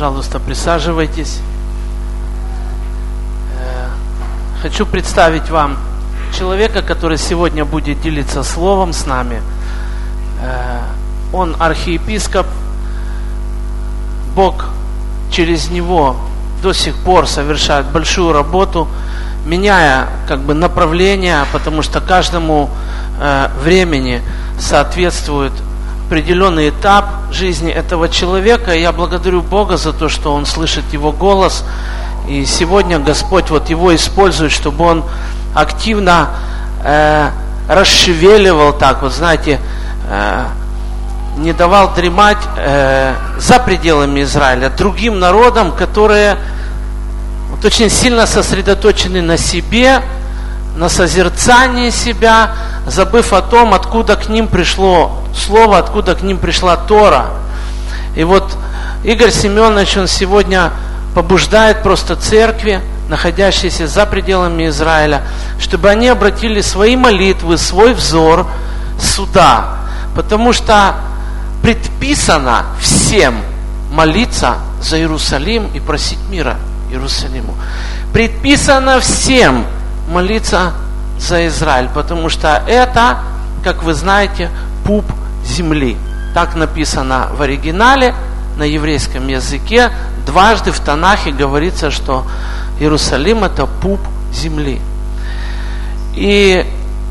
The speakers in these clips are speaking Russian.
Пожалуйста, присаживайтесь. Хочу представить вам человека, который сегодня будет делиться словом с нами. Он архиепископ. Бог через него до сих пор совершает большую работу, меняя направление, потому что каждому времени соответствует определенный этап жизни этого человека. И я благодарю Бога за то, что он слышит его голос. И сегодня Господь его использует, чтобы он активно расшевеливал, не давал дремать за пределами Израиля другим народам, которые очень сильно сосредоточены на себе, на созерцании себя, забыв о том, откуда к ним пришло Слово, откуда к ним пришла Тора. И Игорь Семенович, он сегодня побуждает просто церкви, находящиеся за пределами Израиля, чтобы они обратили свои молитвы, свой взор сюда. Потому что предписано всем молиться за Иерусалим и просить мира Иерусалиму. Предписано всем молиться за Израиль, потому что это, как вы знаете, пуп земли. Так написано в оригинале, на еврейском языке. Дважды в Танахе говорится, что Иерусалим это пуп земли. И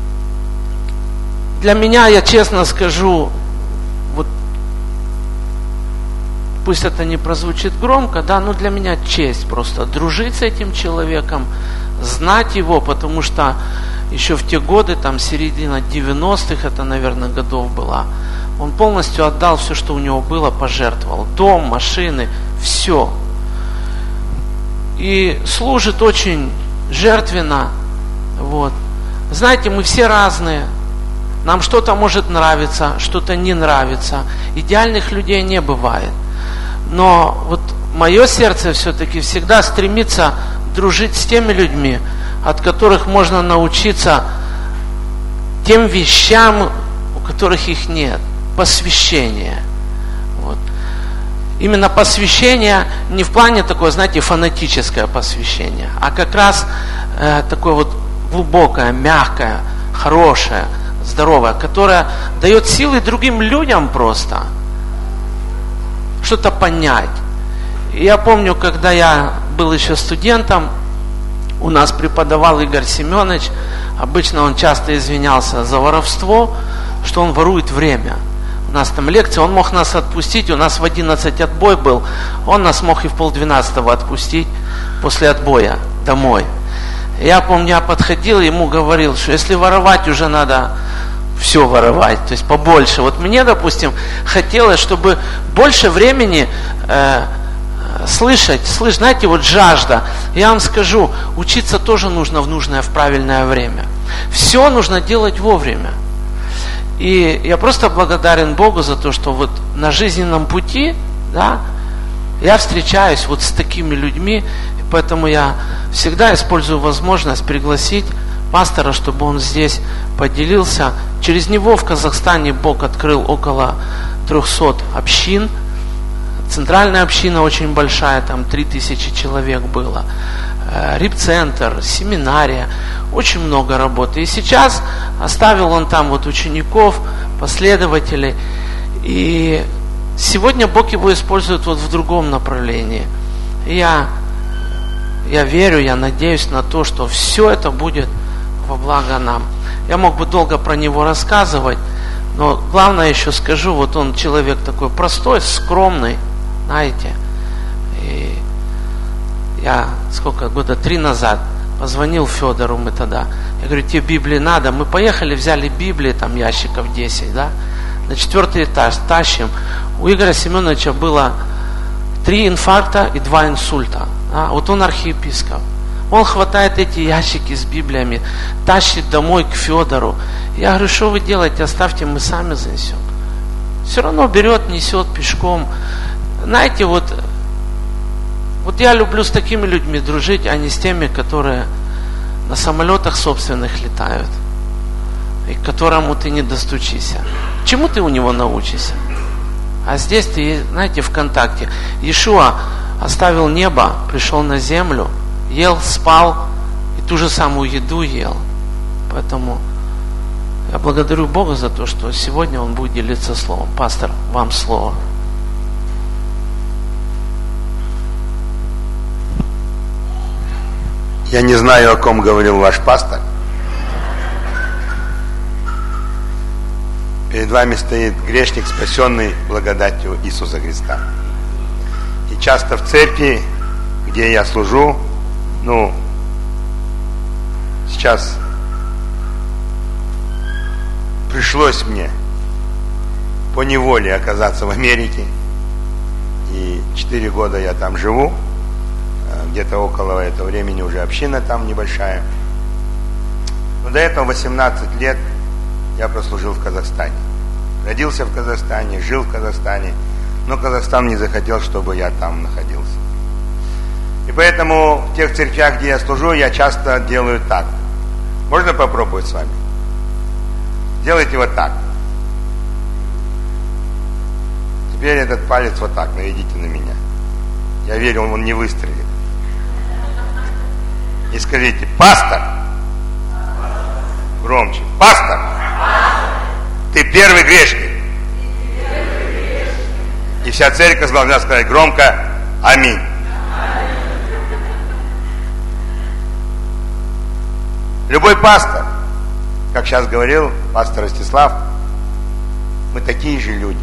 для меня, я честно скажу, пусть это не прозвучит громко, но для меня честь просто дружить с этим человеком, знать его, потому что еще в те годы, середина 90-х, это, наверное, годов была, он полностью отдал все, что у него было, пожертвовал. Дом, машины, все. И служит очень жертвенно. Знаете, мы все разные. Нам что-то может нравиться, что-то не нравится. Идеальных людей не бывает. Но мое сердце все-таки всегда стремится дружить с теми людьми, от которых можно научиться тем вещам, у которых их нет. Посвящение. Именно посвящение не в плане такое, фанатическое посвящение, а как раз такое глубокое, мягкое, хорошее, здоровое, которое дает силы другим людям просто что-то понять. И я помню, когда я был еще студентом, у нас преподавал Игорь Семенович. Обычно он часто извинялся за воровство, что он ворует время. У нас лекция, он мог нас отпустить, у нас в 11 отбой был, он нас мог и в 11:30 отпустить после отбоя домой. Я помню, я подходил, ему говорил, что если воровать, уже надо все воровать, то есть побольше. Мне, допустим, хотелось, чтобы больше времени слышать, знаете, жажда. Я вам скажу, учиться тоже нужно в нужное, в правильное время. Все нужно делать вовремя. И я просто благодарен Богу за то, что на жизненном пути, я встречаюсь с такими людьми, и поэтому я всегда использую возможность пригласить пастора, чтобы он здесь поделился. Через него в Казахстане Бог открыл около 300 общин. Центральная община очень большая, там 3000 человек было. Репцентр, семинария, очень много работы. И сейчас оставил он там учеников, последователей. И сегодня Бог его использует в другом направлении. И я верю, я надеюсь на то, что все это будет во благо нам. Я мог бы долго про него рассказывать, но главное еще скажу, он человек такой простой, скромный, знаете. И я года 3 назад позвонил Федору, мы тогда, я говорю, тебе Библии надо? Мы поехали, взяли Библии, ящиков 10, на 4-й этаж тащим. У Игоря Семеновича было 3 инфаркта и 2 инсульта. Он архиепископ. Он хватает эти ящики с Библиями, тащит домой к Федору. Я говорю, что вы делаете? Оставьте, мы сами занесем. Все равно берет, несет пешком. Знаете, я люблю с такими людьми дружить, а не с теми, которые на самолетах собственных летают, и к которому ты не достучишься. Чему ты у него научишься? А здесь ты, знаете, ВКонтакте. Иешуа оставил небо, пришел на землю, ел, спал и ту же самую еду ел. Поэтому я благодарю Бога за то, что сегодня Он будет делиться словом. Пастор, вам слово. Я не знаю, о ком говорил ваш пастор. Перед вами стоит грешник, спасенный благодатью Иисуса Христа. И часто в церкви, где я служу, сейчас пришлось мне по неволе оказаться в Америке. И 4 года я там живу. Где-то около этого времени уже община там небольшая. Но до этого 18 лет я прослужил в Казахстане. Родился в Казахстане, жил в Казахстане, но Казахстан не захотел, чтобы я там находился. И поэтому в тех церквях, где я служу, я часто делаю так. Можно попробовать с вами? Делайте вот так. Теперь этот палец вот так, наведите на меня. Я верю, он не выстрелит. И скажите: пастор. Громче: пастор, ты первый грешник. И вся церковь должна сказать громко: аминь. Любой пастор, как сейчас говорил пастор Ростислав, мы такие же люди.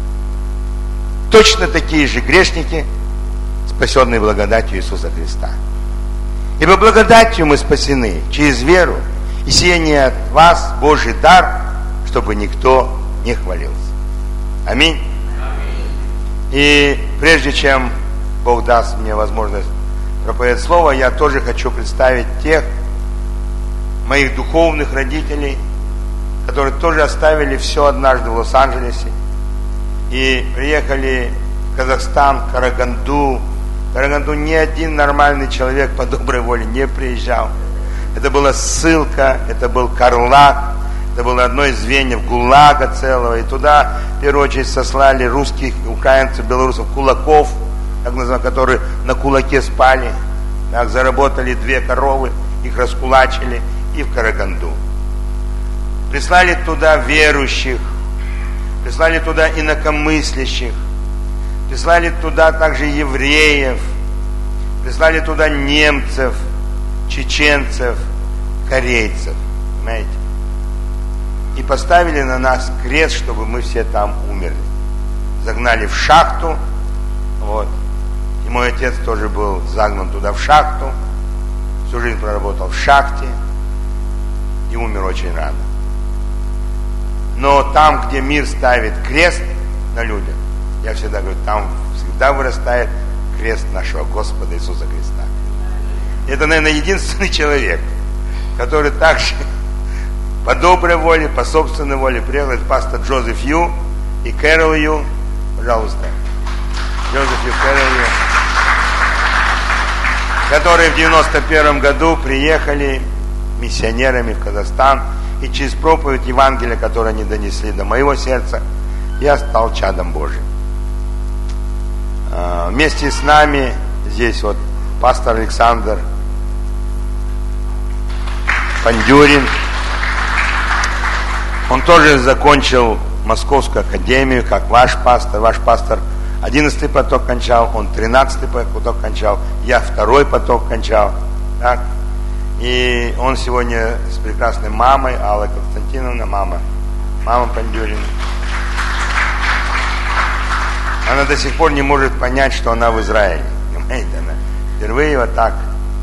Точно такие же грешники, спасенные благодатью Иисуса Христа. Ибо благодатью мы спасены через веру, и сие не от вас Божий дар, чтобы никто не хвалился. Аминь. И прежде чем Бог даст мне возможность проповедовать слово, я тоже хочу представить тех моих духовных родителей, которые тоже оставили все однажды в Лос-Анджелесе и приехали в Казахстан, Караганду. В Караганду ни один нормальный человек по доброй воле не приезжал. Это была ссылка, это был Карлаг, это было одно из звеньев ГУЛАГа целого. И туда, в первую очередь, сослали русских, украинцев, белорусов, кулаков, так называемых, которые на кулаке спали. Так, заработали 2 коровы, их раскулачили и в Караганду. Прислали туда верующих, прислали туда инакомыслящих, прислали туда также евреев, прислали туда немцев, чеченцев, корейцев. Понимаете? И поставили на нас крест, чтобы мы все там умерли. Загнали в шахту. Вот. И мой отец тоже был загнан туда в шахту. Всю жизнь проработал в шахте. И умер очень рано. Но там, где мир ставит крест на людях, я всегда говорю, там всегда вырастает крест нашего Господа Иисуса Христа. И это, наверное, единственный человек, который также по доброй воле, по собственной воле приехал. Это пастор Джозеф Ю и Кэрол Ю. Пожалуйста. Джозеф Ю, Кэрол Ю. Которые в 91 году приехали миссионерами в Казахстан. И через проповедь Евангелия, которую они донесли до моего сердца, я стал чадом Божьим. Вместе с нами здесь вот пастор Александр Пандюрин. Он тоже закончил Московскую академию, как ваш пастор. Ваш пастор 11-й поток кончал, он 13-й поток кончал, я 2-й поток кончал. Так? И он сегодня с прекрасной мамой, Алла Константиновна, мама Пандюрина. Она до сих пор не может понять, что она в Израиле. Понимаете, она впервые вот так.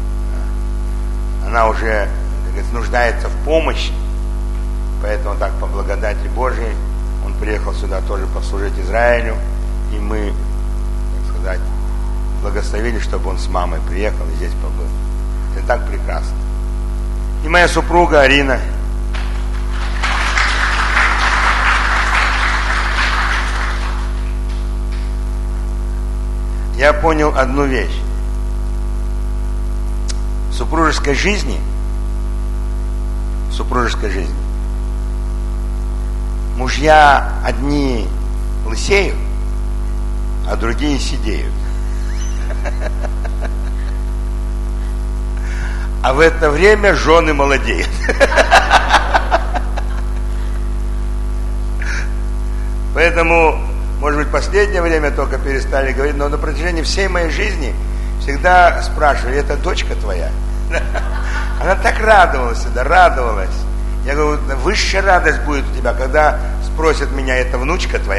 Она уже, так сказать, нуждается в помощи. Поэтому так по благодати Божией он приехал сюда тоже послужить Израилю. И мы, так сказать, благословили, чтобы он с мамой приехал и здесь побыл. Это так прекрасно. И моя супруга Арина. Я понял одну вещь. В супружеской жизни мужья одни лысеют, а другие сидеют. А в это время жены молодеют. Поэтому, может быть, в последнее время только перестали говорить, но на протяжении всей моей жизни всегда спрашивали: это дочка твоя? Она так радовалась, да, радовалась. Я говорю: высшая радость будет у тебя, когда спросят меня: это внучка твоя?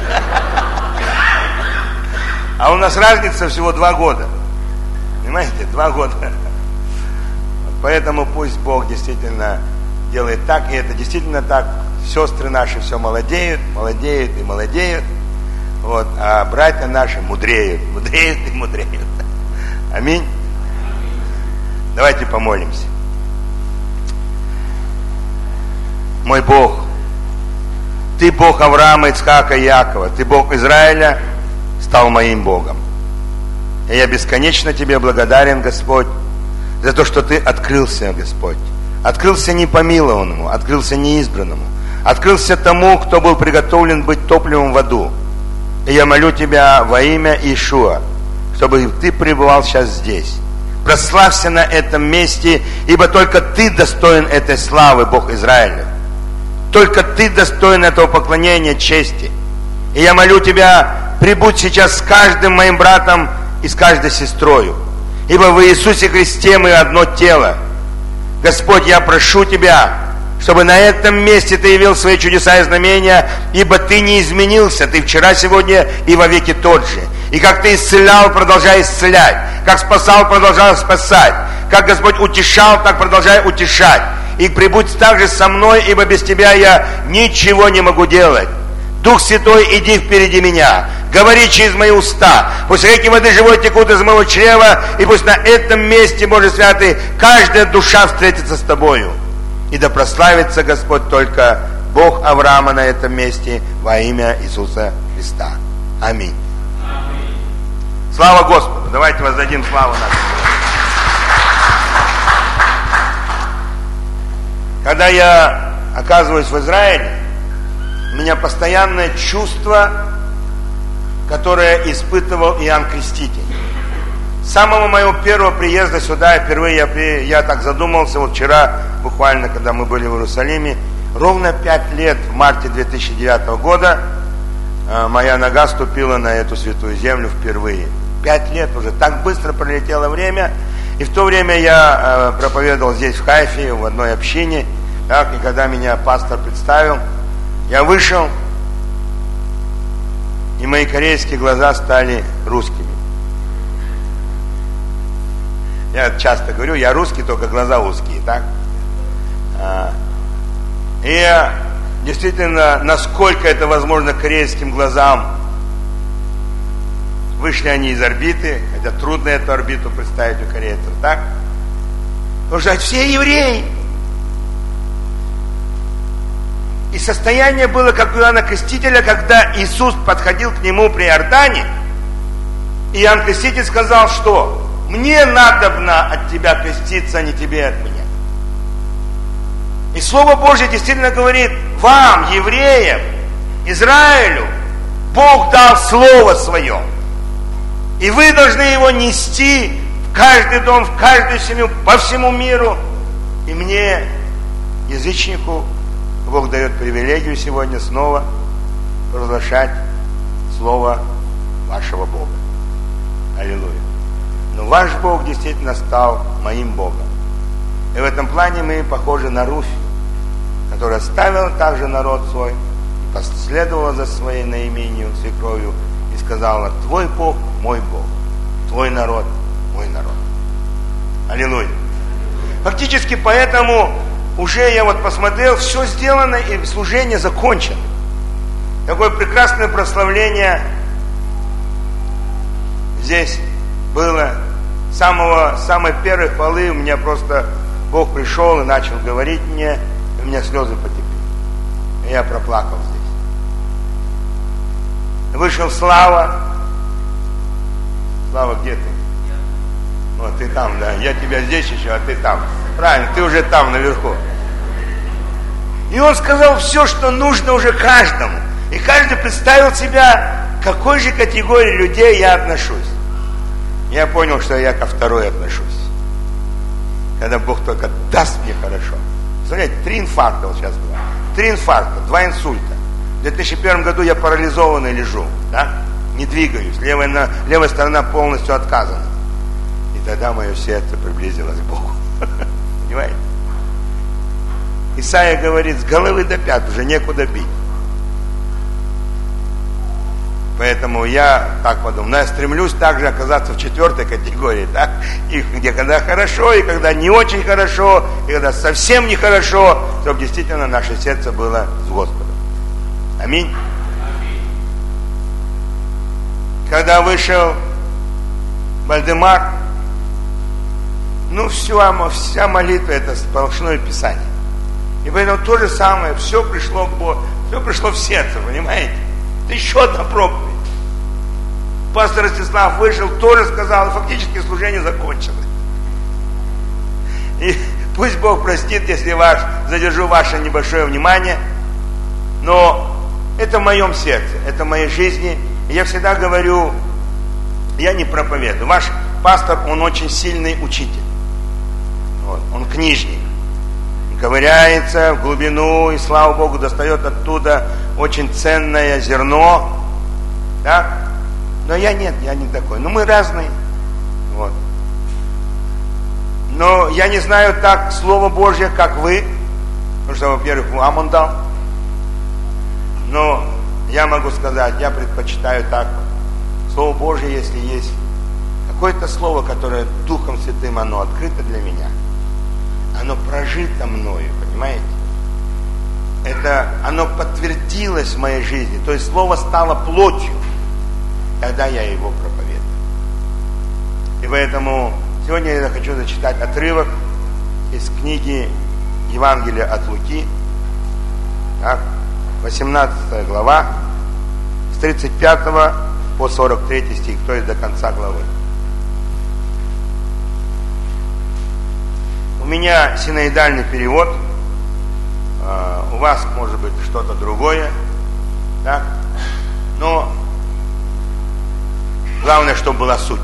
А у нас разница всего 2 года. Понимаете, 2 года. Поэтому пусть Бог действительно делает так, и это действительно так. Сестры наши все молодеют, молодеют и молодеют. Вот, а братья наши мудреют, мудреют и мудреют. Аминь. Давайте помолимся. Мой Бог, Ты Бог Авраама, Ицхака и Иакова, Ты Бог Израиля, стал моим Богом. И я бесконечно Тебе благодарен, Господь, за то, что Ты открылся, Господь. Открылся непомилованному, открылся неизбранному, открылся тому, кто был приготовлен быть топливом в аду. И я молю Тебя во имя Иешуа, чтобы Ты пребывал сейчас здесь. Прославься на этом месте, ибо только Ты достоин этой славы, Бог Израиля. Только Ты достоин этого поклонения, чести. И я молю Тебя, прибудь сейчас с каждым моим братом и с каждой сестрою. Ибо в Иисусе Христе мы одно тело. Господь, я прошу Тебя, чтобы на этом месте Ты явил свои чудеса и знамения, ибо Ты не изменился, Ты вчера, сегодня и вовеки тот же. И как Ты исцелял, продолжай исцелять. Как спасал, продолжай спасать. Как Господь утешал, так продолжай утешать. И прибудь также со мной, ибо без Тебя я ничего не могу делать. Дух Святой, иди впереди меня. Говори через мои уста. Пусть реки воды живой текут из моего чрева, и пусть на этом месте, Боже Святый, каждая душа встретится с Тобою. И да прославится Господь только Бог Авраама на этом месте во имя Иисуса Христа. Аминь. Аминь. Слава Господу! Давайте воздадим славу нашему. Когда я оказываюсь в Израиле, у меня постоянное чувство, которое испытывал Иоанн Креститель. С самого моего первого приезда сюда, впервые я так задумался, вот вчера, буквально, когда мы были в Иерусалиме, ровно 5 лет, в марте 2009 года, моя нога ступила на эту святую землю впервые. 5 лет уже, так быстро пролетело время. И в то время я проповедовал здесь, в Хайфе, в одной общине. Так, и когда меня пастор представил, я вышел, и мои корейские глаза стали русскими. Я часто говорю, я русский, только глаза узкие, так? И действительно, насколько это возможно корейским глазам, вышли они из орбиты, хотя трудно эту орбиту представить у корейцев, так? Потому что все евреи. И состояние было, как у Иоанна Крестителя, когда Иисус подходил к нему при Иордане, и Иоанн Креститель сказал, что мне надобно от тебя креститься, а не тебе от меня. И Слово Божье действительно говорит, вам, евреям, Израилю, Бог дал Слово Свое. И вы должны его нести в каждый дом, в каждую семью, по всему миру. И мне, язычнику, Бог дает привилегию сегодня снова провозглашать Слово вашего Бога. Аллилуйя. Но ваш Бог действительно стал моим Богом. И в этом плане мы похожи на Руфь, которая оставила также народ свой, и последовала за своей наименью, свекровью, и сказала, твой Бог, мой Бог, твой народ, мой народ. Аллилуйя. Фактически поэтому уже я вот посмотрел, все сделано, и служение закончено. Такое прекрасное прославление здесь было. Самой первой хвалы у меня просто Бог пришел и начал говорить мне, и у меня слезы потекли. И я проплакал здесь. Вышел Слава. Слава, где ты? Вот ты там, да. Я тебя здесь еще, а ты там. Правильно, ты уже там, наверху. И он сказал все, что нужно уже каждому. И каждый представил себя, к какой же категории людей я отношусь. Я понял, что я ко второй отношусь. Когда Бог только даст мне хорошо. Смотрите, 3 инфаркта вот сейчас было. 3 инфаркта, 2 инсульта. В 2001 году я парализованный лежу, да? Не двигаюсь. Левая сторона полностью отказана. И тогда мое сердце приблизилось к Богу. Понимаете? Исайя говорит, с головы до пят уже некуда бить. Поэтому я так подумал, но я стремлюсь также оказаться в 4-й категории, да? И где когда хорошо, и когда не очень хорошо, и когда совсем нехорошо, чтобы действительно наше сердце было с Господом. Аминь. Когда вышел Вальдемар, вся молитва это сплошное Писание. И поэтому то же самое, все пришло в сердце, понимаете? Это еще одна проповедь. Пастор Ростислав вышел, тоже сказал, и фактически служение закончилось. И пусть Бог простит, если задержу ваше небольшое внимание, но это в моем сердце, это в моей жизни. И я всегда говорю, я не проповедую. Ваш пастор, он очень сильный учитель. Он книжник. Ковыряется в глубину и, слава Богу, достает оттуда очень ценное зерно. Да? Но я не такой. Мы разные. Вот. Но я не знаю так Слово Божье, как вы. Потому что, во-первых, вам он дал. Но я могу сказать, я предпочитаю так. Слово Божье, если есть какое-то слово, которое Духом Святым, оно открыто для меня, оно прожито мною, понимаете? Оно подтвердилось в моей жизни. То есть слово стало плотью. Тогда я его проповедую. И поэтому сегодня я хочу зачитать отрывок из книги Евангелия от Луки, 18 глава, с 35 по 43 стих, то есть до конца главы. У меня синоидальный перевод, у вас может быть что-то другое, так? Но главное, чтобы была суть.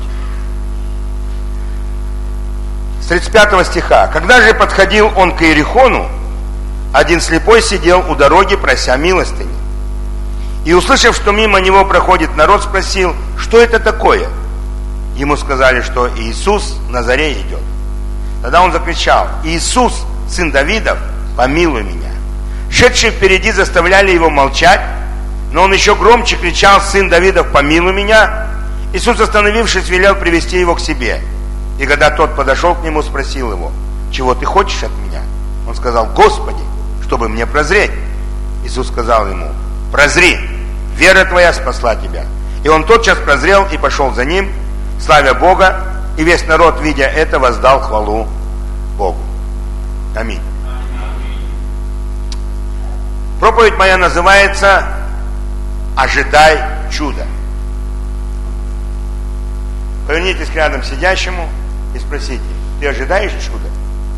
С 35 стиха. «Когда же подходил он к Иерихону, один слепой сидел у дороги, прося милостыни. И, услышав, что мимо него проходит народ, спросил, что это такое? Ему сказали, что Иисус в Назаре идет. Тогда он закричал, Иисус, сын Давидов, помилуй меня. Шедшие впереди заставляли его молчать, но он еще громче кричал, сын Давидов, помилуй меня. Иисус, остановившись, велел привести его к себе. И когда тот подошел к нему, спросил его, чего ты хочешь от меня? Он сказал, Господи, чтобы мне прозреть. Иисус сказал ему, прозри, вера твоя спасла тебя. И он тотчас прозрел и пошел за ним, славя Бога, и весь народ, видя это, воздал хвалу Богу. Аминь. Проповедь моя называется «Ожидай чуда». Повернитесь к рядом сидящему и спросите, ты ожидаешь чуда?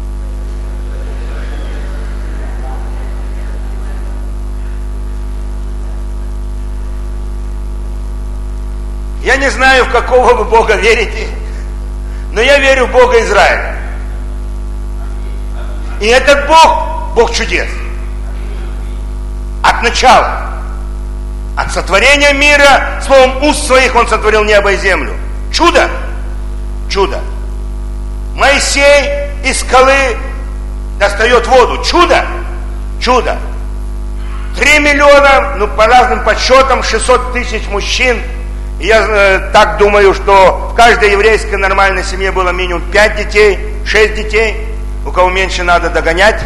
Я не знаю, в какого вы Бога верите, но я верю в Бога Израиля. И этот Бог, Бог чудес. От начала, от сотворения мира, словом уст своих Он сотворил небо и землю. Чудо, чудо. Моисей из скалы достает воду. Чудо, чудо. 3 миллиона, по разным подсчетам, 600 тысяч мужчин. И я так думаю, что в каждой еврейской нормальной семье было минимум 5 детей, 6 детей. У кого меньше, надо догонять.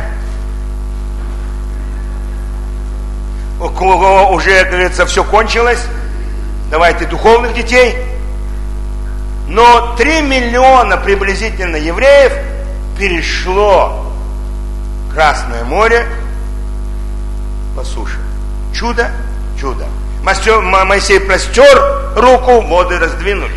У кого уже, как говорится, все кончилось, давайте духовных детей. Но 3 миллиона приблизительно евреев перешло Красное море по суше. Чудо, чудо. Моисей простер руку, воды раздвинулись.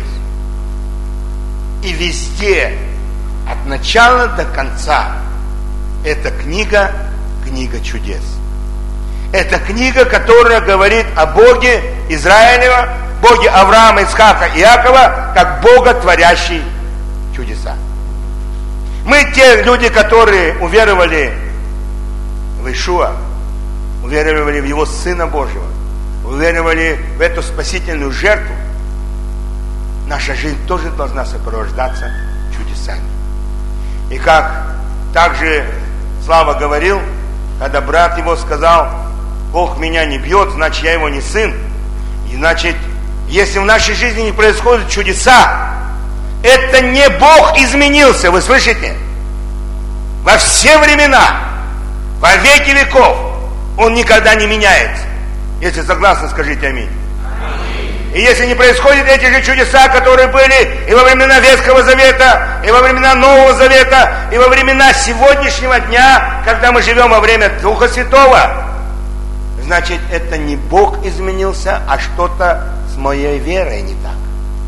И везде, от начала до конца, эта книга, книга чудес. Это книга, которая говорит о Боге Израилева, Боге Авраама, Исхака и Иакова, как Бога, творящий чудеса. Мы те люди, которые уверовали в Иешуа, уверовали в Его Сына Божьего, уверовали в эту спасительную жертву. Наша жизнь тоже должна сопровождаться чудесами. И как также Слава говорил, когда брат его сказал: Бог меня не бьет, значит я его не сын. И значит, если в нашей жизни не происходят чудеса, это не Бог изменился, вы слышите? Во все времена, во веки веков, Он никогда не меняется. Если согласны, скажите аминь. И если не происходят эти же чудеса, которые были и во времена Ветхого Завета, и во времена Нового Завета, и во времена сегодняшнего дня, когда мы живем во время Духа Святого, значит, это не Бог изменился, а что-то с моей верой не так.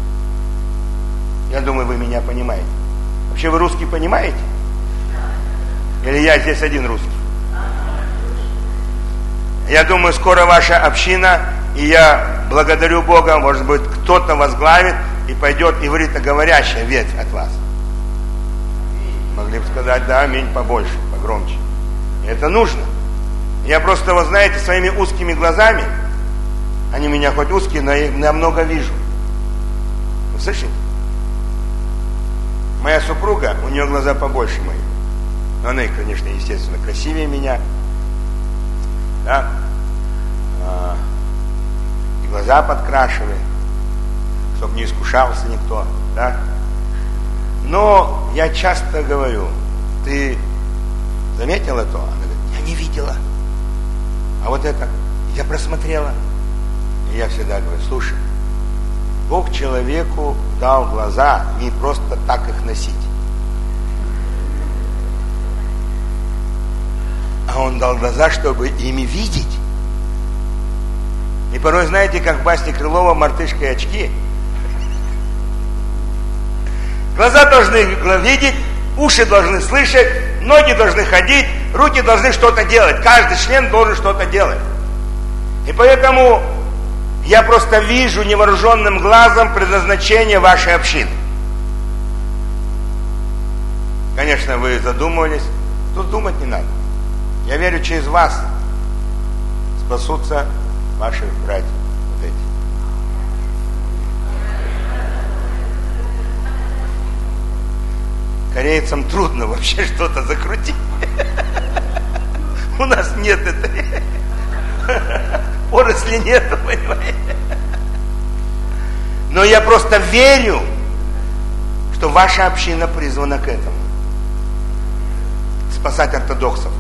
Я думаю, вы меня понимаете. Вообще, вы русский понимаете? Или я здесь один русский? Я думаю, скоро ваша община, и я благодарю Бога, может быть, кто-то возглавит и пойдет ивритоговорящая ветвь от вас. Могли бы сказать: да, аминь, побольше, погромче. И это нужно. Я просто, вы знаете, своими узкими глазами, они меня хоть узкие, но я много вижу. Вы слышите? Моя супруга, у нее глаза побольше моих. Но она, конечно, естественно, красивее меня. Да? И глаза подкрашивает, чтобы не искушался никто. Да? Но я часто говорю: ты заметила то? Она говорит: я не видела. А вот это я просмотрела. И я всегда говорю: слушай, Бог человеку дал глаза не просто так их носить, а Он дал глаза, чтобы ими видеть. И порой, знаете, как в басне Крылова «Мартышка и очки». Глаза должны видеть, уши должны слышать, ноги должны ходить, руки должны что-то делать. Каждый член должен что-то делать. И поэтому я просто вижу невооруженным глазом предназначение вашей общины. Конечно, вы задумывались. Тут думать не надо. Я верю, через вас спасутся ваши братья. Вот эти. Корейцам трудно вообще что-то закрутить. У нас нет этой поросли нету, понимаете? Но я просто верю, что ваша община призвана к этому. Спасать ортодоксов.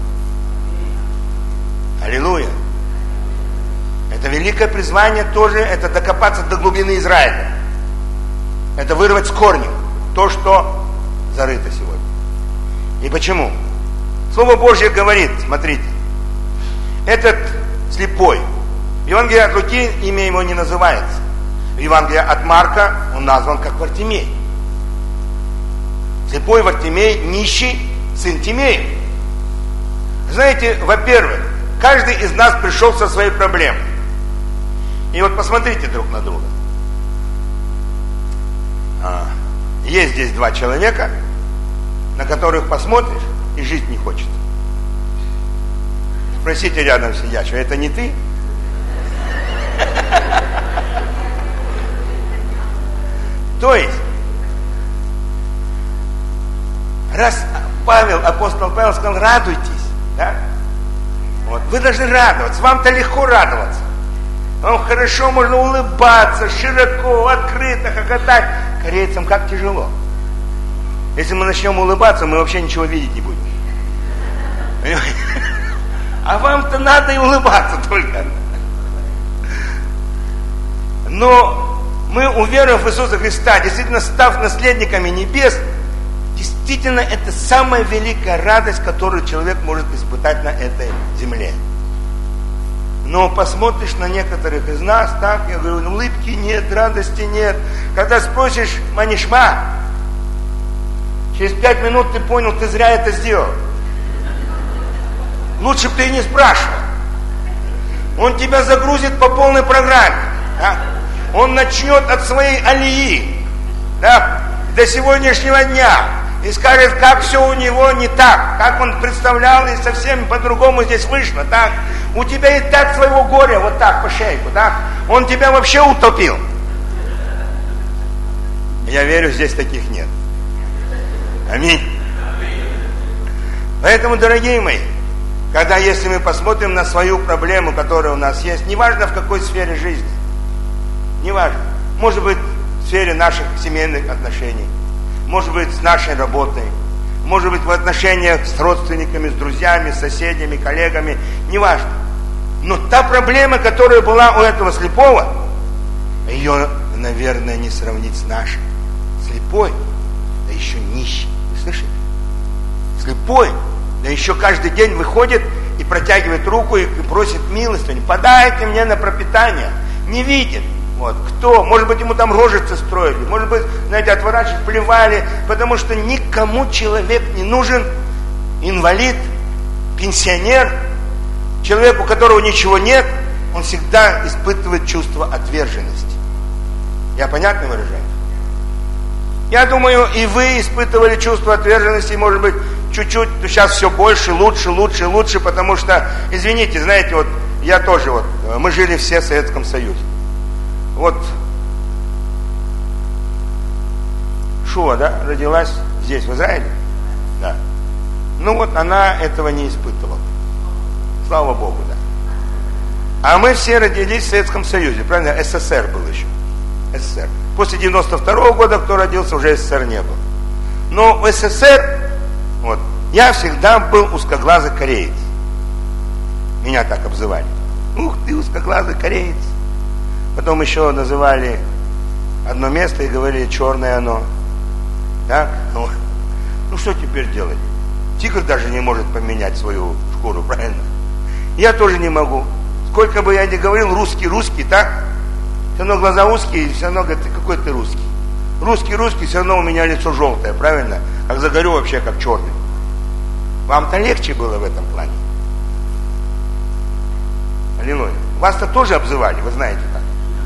Аллилуйя. Это великое призвание тоже, это докопаться до глубины Израиля. Это вырвать с корнем то, что зарыто сегодня. И почему? Слово Божье говорит, смотрите, этот слепой, в Евангелии от Луки имя его не называется. В Евангелии от Марка он назван как Вартимей. Слепой Вартимей, нищий, сын Тимеев. Знаете, во-первых, каждый из нас пришел со своей проблемой. И вот посмотрите друг на друга. Есть здесь два человека, на которых посмотришь, и жить не хочется. Спросите рядом сидящего: это не ты? То есть, раз апостол Павел сказал: радуйтесь, да? Вот, вы должны радоваться, вам-то легко радоваться. Вам хорошо, можно улыбаться, широко, открыто, хохотать. Корейцам как тяжело. Если мы начнем улыбаться, мы вообще ничего видеть не будем. Понимаете? А вам-то надо и улыбаться только. Но мы, уверовав в Иисуса Христа, действительно став наследниками небес, действительно это самая великая радость, которую человек может испытать на этой земле. Но посмотришь на некоторых из нас, так, я говорю, улыбки нет, радости нет. Когда спросишь: манишма, через 5 минут ты понял, ты зря это сделал. Лучше бы ты и не спрашивал. Он тебя загрузит по полной программе. Да? он начнет от своей алии, да, до сегодняшнего дня, и скажет, как все у него не так, как он представлял, и совсем по-другому здесь вышло, так? У тебя и так своего горя вот так по шейку, так? Он тебя вообще утопил. Я верю, здесь таких нет. Аминь. Поэтому, дорогие мои, когда если мы посмотрим на свою проблему, которая у нас есть, неважно в какой сфере жизни, неважно, может быть в сфере наших семейных отношений, может быть с нашей работой, может быть в отношениях с родственниками, с друзьями, с соседями, коллегами, неважно. Но та проблема, которая была у этого слепого, ее, наверное, не сравнить с нашей. Слепой, да еще нищий. Вы слышите? Слепой, да еще каждый день выходит и протягивает руку и просит милостыню. Подайте мне на пропитание. Не видит. Вот. Кто? Может быть, ему там рожицы строили. Может быть, знаете, отворачивать, плевали. Потому что никому человек не нужен. Инвалид, пенсионер, человек, у которого ничего нет, он всегда испытывает чувство отверженности. Я понятно выражаю? Я думаю, и вы испытывали чувство отверженности, может быть, чуть-чуть, но сейчас все больше, лучше, потому что, извините, знаете, вот я тоже, вот, мы жили все в Советском Союзе. Вот Шуа, да, родилась здесь, в Израиле? Да. Ну вот она этого не испытывала. Слава Богу, да. А мы все родились в Советском Союзе, правильно? СССР был еще. СССР. После 92 года, кто родился, уже СССР не был. Но в СССР, вот, я всегда был узкоглазый кореец. Меня так обзывали. Ух ты, узкоглазый кореец. Потом еще называли одно место и говорили, черное оно. Так? Ну что теперь делать? Тигр даже не может поменять свою шкуру, правильно? Я тоже не могу. Сколько бы я ни говорил, русский, так? Все равно глаза узкие, все равно говорят, какой ты русский. Русский, все равно у меня лицо желтое, правильно? Как загорю вообще, как черный. Вам-то легче было в этом плане. Аллилуйя. Вас-то тоже обзывали, вы знаете так.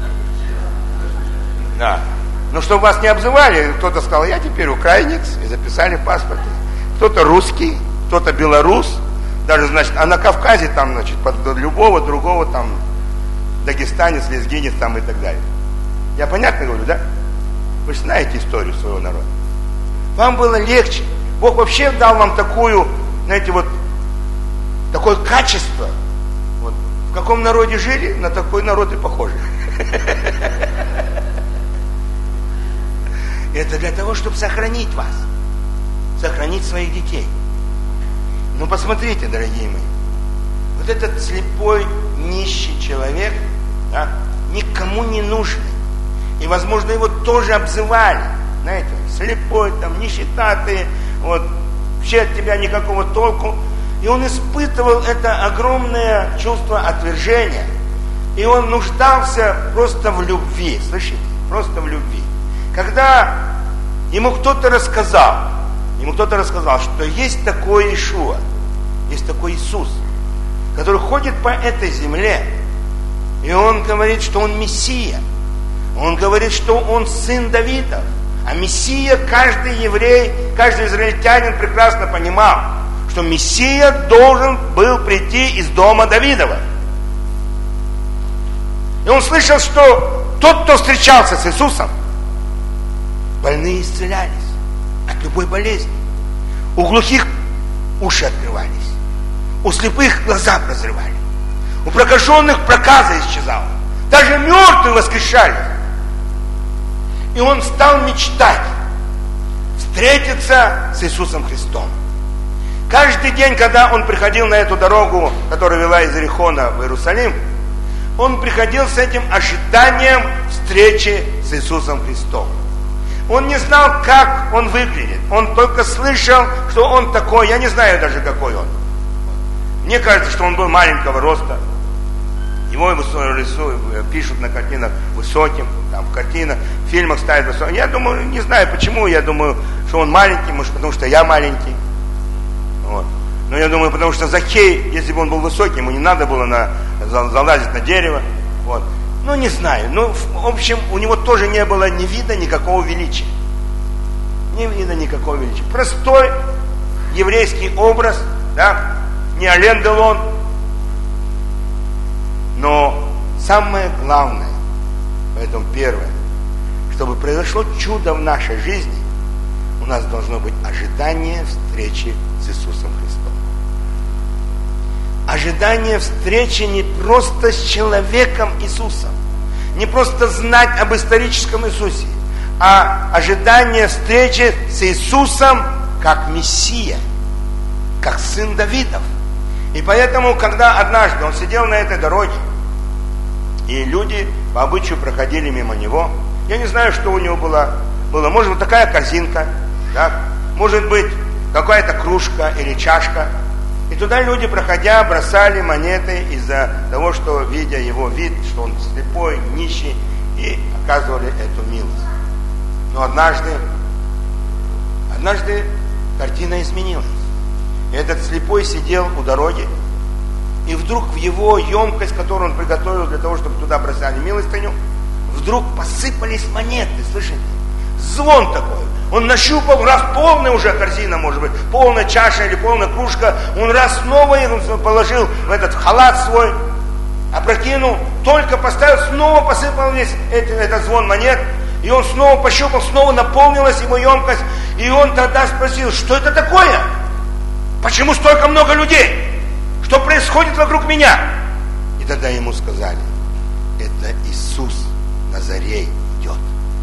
Да. Но чтобы вас не обзывали, кто-то сказал, я теперь украинец, и записали в паспорте. Кто-то русский, кто-то белорус, даже, значит, а на Кавказе там, значит, под любого другого там, дагестанец, лезгинец там и так далее. Я понятно говорю, да? Вы же знаете историю своего народа. Вам было легче. Бог вообще дал вам такую, знаете, вот, такое качество. Вот. В каком народе жили, на такой народ и похожи. Это для того, чтобы сохранить вас. Сохранить своих детей. Ну, посмотрите, дорогие мои. Вот этот слепой, нищий человек, да, никому не нужный. И, возможно, его тоже обзывали. Знаете, слепой, там, нищета ты, вот, вообще от тебя никакого толку. И он испытывал это огромное чувство отвержения. И он нуждался просто в любви. Слышите? Просто в любви. Когда ему кто-то рассказал, что есть такой Иешуа, есть такой Иисус, который ходит по этой земле, и он говорит, что он Мессия. Он говорит, что он сын Давидов. А Мессия, каждый еврей, каждый израильтянин прекрасно понимал, что Мессия должен был прийти из дома Давидова. И он слышал, что тот, кто встречался с Иисусом, больные исцелялись от любой болезни. У глухих уши открывались. У слепых глаза прозревали. У прокаженных проказа исчезала. Даже мертвые воскрешали. И он стал мечтать встретиться с Иисусом Христом. Каждый день, когда он приходил на эту дорогу, которая вела из Иерихона в Иерусалим, он приходил с этим ожиданием встречи с Иисусом Христом. Он не знал, как он выглядит. Он только слышал, что он такой. Я не знаю даже, какой он. Мне кажется, что он был маленького роста. Его пишут на картинах высоким, там в картинах, в фильмах ставят высоким. Я думаю, не знаю почему, я думаю, что он маленький, может, потому что я маленький. Вот. Но я думаю, потому что Захей, если бы он был высокий, ему не надо было залазить на дерево. Вот. ну не знаю, ну в общем у него тоже не было ни вида никакого величия. Ни вида никакого величия. Простой еврейский образ, да, не Ален Делон. Но самое главное, поэтому первое, чтобы произошло чудо в нашей жизни, у нас должно быть ожидание встречи с Иисусом Христом. Ожидание встречи не просто с человеком Иисусом, не просто знать об историческом Иисусе, а ожидание встречи с Иисусом как Мессия, как сын Давидов. И поэтому, когда однажды он сидел на этой дороге, и люди по обычаю проходили мимо него, я не знаю, что у него было. Может быть, такая корзинка, да? Может быть, какая-то кружка или чашка. И туда люди, проходя, бросали монеты из-за того, что, видя его вид, что он слепой, нищий, и оказывали эту милость. Но однажды картина изменилась. И этот слепой сидел у дороги, и вдруг в его емкость, которую он приготовил для того, чтобы туда бросали милостыню, вдруг посыпались монеты, слышите? Звон такой. Он нащупал, раз полная уже корзина, может быть, полная чаша или полная кружка, он раз снова их положил в этот халат свой, опрокинул, только поставил, снова посыпал весь этот звон монет, и он снова пощупал, снова наполнилась его емкость, и он тогда спросил, что это такое? Почему столько много людей? Что происходит вокруг меня? И тогда ему сказали, это Иисус Назарей идет.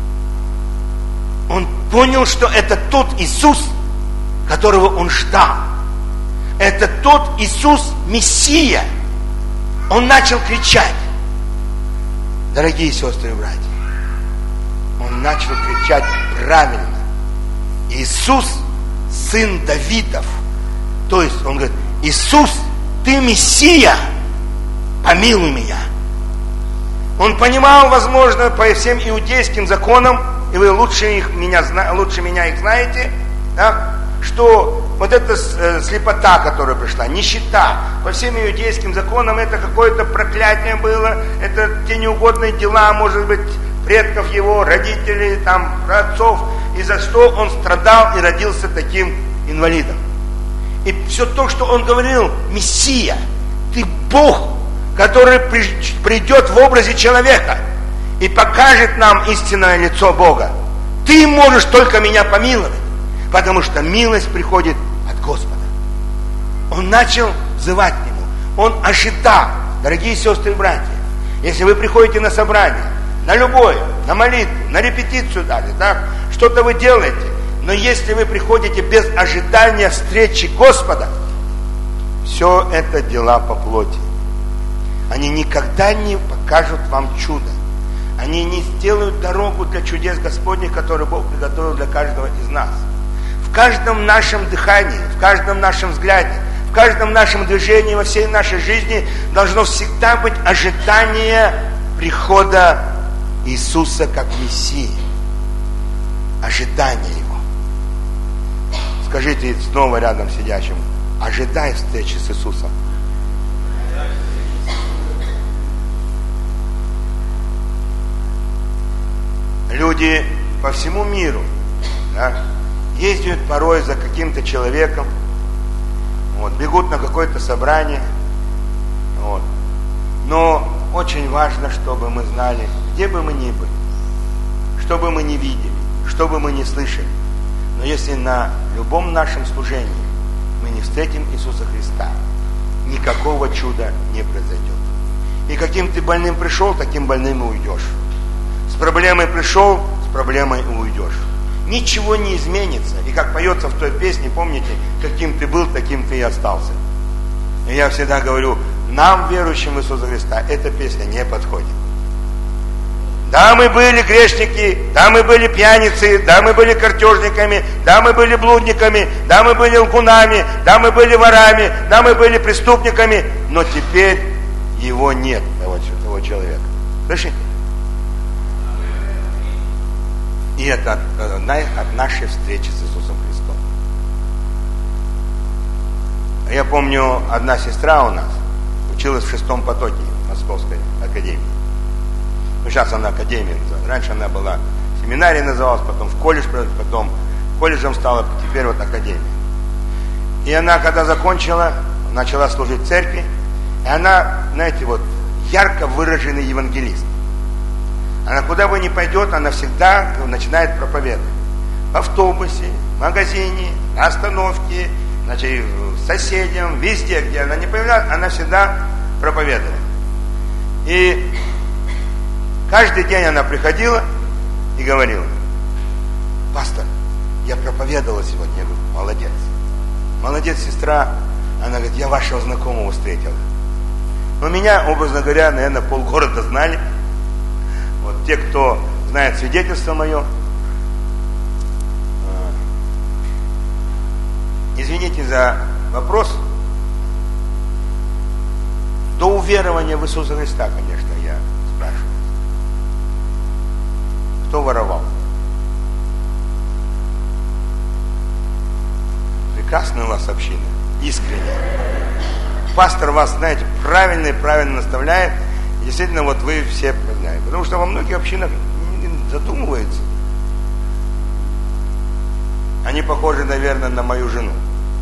Он понял, что это тот Иисус, которого он ждал. Это тот Иисус Мессия. Он начал кричать. Дорогие сестры и братья, он начал кричать правильно. Иисус, сын Давидов. То есть он говорит, Иисус, ты Мессия, помилуй меня. Он понимал, возможно, по всем иудейским законам, и вы лучше меня их знаете, да, что вот эта слепота, которая пришла, нищета, по всем иудейским законам это какое-то проклятие было, это те неугодные дела, может быть, предков его, родителей, там, отцов, и за что он страдал и родился таким инвалидом. И все то, что он говорил, Мессия, ты Бог, который придет в образе человека и покажет нам истинное лицо Бога. Ты можешь только меня помиловать, потому что милость приходит от Господа. Он начал взывать к Нему. Он ожидал. Дорогие сестры и братья, если вы приходите на собрание, на любое, на молитву, на репетицию даже, так, что-то вы делаете, но если вы приходите без ожидания встречи Господа, все это дела по плоти. Они никогда не покажут вам чудо. Они не сделают дорогу для чудес Господних, которые Бог приготовил для каждого из нас. В каждом нашем дыхании, в каждом нашем взгляде, в каждом нашем движении, во всей нашей жизни должно всегда быть ожидание прихода Иисуса как Мессии. Ожидание Его. Скажите снова рядом сидящим, ожидай встречи с Иисусом. Люди по всему миру, да, ездят порой за каким-то человеком, вот, бегут на какое-то собрание, вот. Но очень важно, чтобы мы знали, где бы мы ни были, что бы мы ни видели, что бы мы ни слышали, но если на любом нашем служении мы не встретим Иисуса Христа, никакого чуда не произойдет. И каким ты больным пришел, таким больным и уйдешь. С проблемой пришел, с проблемой и уйдешь. Ничего не изменится. И как поется в той песне, помните, каким ты был, таким ты и остался. И я всегда говорю, нам, верующим в Иисуса Христа, эта песня не подходит. Да, мы были грешники, да, мы были пьяницы, да, мы были картежниками, да, мы были блудниками, да, мы были лгунами, да, мы были ворами, да, мы были преступниками, но теперь его нет, того человека. Слышите? И это от нашей встречи с Иисусом Христом. Я помню, одна сестра у нас училась в 6-м потоке Московской академии. Сейчас она академия называется. Раньше она была семинарией называлась, потом в колледж, потом колледжем стала, теперь вот академия. И она, когда закончила, начала служить в церкви, и она, знаете, вот ярко выраженный евангелист. Она куда бы ни пойдет, она всегда начинает проповедовать. В автобусе, в магазине, на остановке, значит, соседям, везде, где она не появлялась, она всегда проповедовала. И каждый день она приходила и говорила: пастор, я проповедовала сегодня. Я говорю: молодец. Молодец, сестра. Она говорит: я вашего знакомого встретила. Но меня, образно говоря, наверное, полгорода знали. Вот те, кто знает свидетельство мое. Извините за вопрос. До уверования в Иисуса Христа, конечно, я спрашиваю. Кто воровал? Прекрасная у вас община, искренняя. Пастор вас, знаете, правильно наставляет. И действительно, вот вы все знаете. Потому что во многих общинах задумываются. Они похожи, наверное, на мою жену.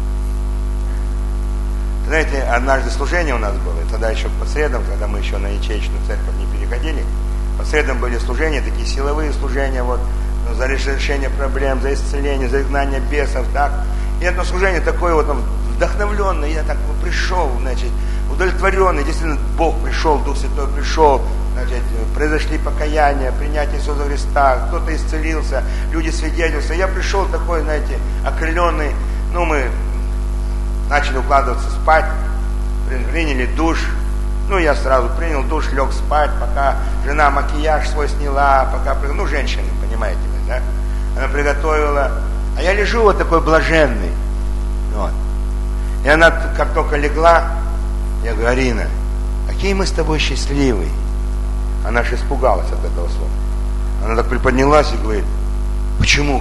Знаете, однажды служение у нас было, тогда еще по средам, когда мы еще на ячеечную церковь не переходили, по средам были служения, такие силовые служения, вот, за решение проблем, за исцеление, за изгнание бесов, так. И одно служение такое вот вдохновленное, я так пришел, значит, удовлетворенный, действительно, Бог пришел, Дух Святой пришел, значит, произошли покаяния, принятие Иисуса Христа, кто-то исцелился, люди свидетельствовали. Я пришел такой, знаете, окрыленный, мы начали укладываться спать, приняли душ. Я сразу принял душ, лег спать, пока жена макияж свой сняла, пока, женщины, понимаете вы, да? Она приготовила. А я лежу вот такой блаженный. Вот. И она, как только легла, я говорю: Арина, какие мы с тобой счастливые. Она аж испугалась от этого слова. Она так приподнялась и говорит: почему?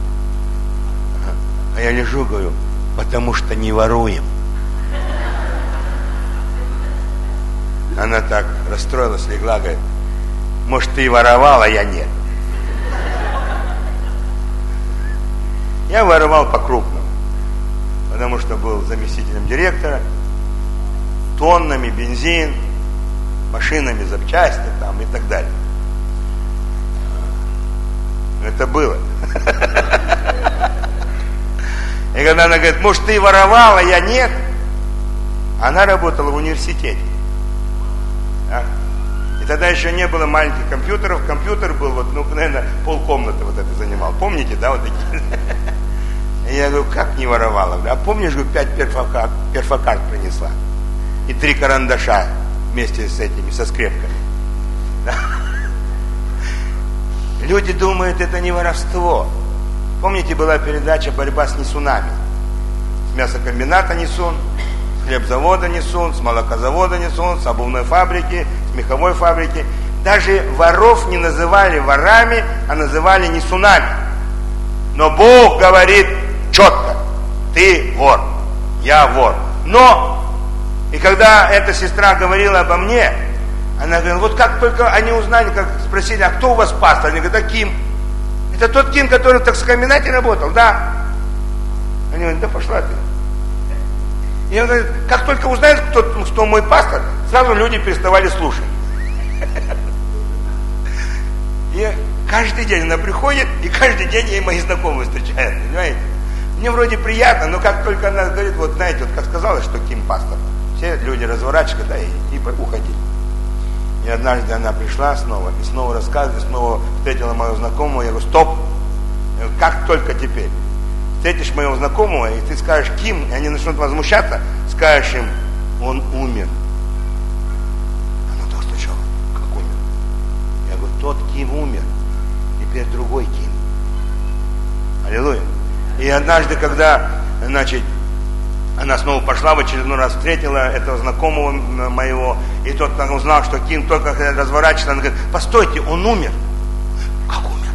А я лежу, говорю: потому что не воруем. Она так расстроилась, легла, говорит: может, ты и воровал, а я нет. Я воровал по-крупному, потому что был заместителем директора, тоннами бензин, машинами запчасти там и так далее. Это было. И когда она говорит: может, ты и воровал, а я нет, она работала в университете. Да? И тогда еще не было маленьких компьютеров. Компьютер был, наверное, полкомнаты вот это занимал. Помните, да, вот такие? И я говорю: как не воровала? А помнишь, говорю, 5 перфокарт принесла? И 3 карандаша вместе с этими, со скрепками. Да? Люди думают, это не воровство. Помните, была передача «Борьба с несунами»? С мясокомбината несун, с хлебзавода несун, с молокозавода несун, с обувной фабрики, с меховой фабрики. Даже воров не называли ворами, а называли несунами. Но Бог говорит четко: ты вор, я вор. Но, и когда эта сестра говорила обо мне, она говорит: вот как только они узнали, как спросили: а кто у вас пастор? Они говорят: а Ким. Это тот Ким, который в таксокомбинате работал? Да. Они говорят: да пошла ты. И он говорит: как только узнают, кто мой пастор, сразу люди переставали слушать. И каждый день она приходит, и каждый день ей мои знакомые встречают, понимаете? Мне вроде приятно, но как только она говорит, вот знаете, вот как сказала, что Ким пастор, все люди разворачиваются, да, и уходили. И однажды она пришла снова, и снова рассказывает, снова встретила мою знакомую. Я говорю: стоп, я говорю: как только теперь встретишь моего знакомого, и ты скажешь Ким, и они начнут возмущаться, скажешь им: он умер. Она так стучала: как умер? Я говорю: тот Ким умер, теперь другой Ким. Аллилуйя. И однажды, когда, значит, она снова пошла, в очередной раз встретила этого знакомого моего, и тот узнал, что Ким только разворачивается, она говорит: постойте, он умер. Как умер?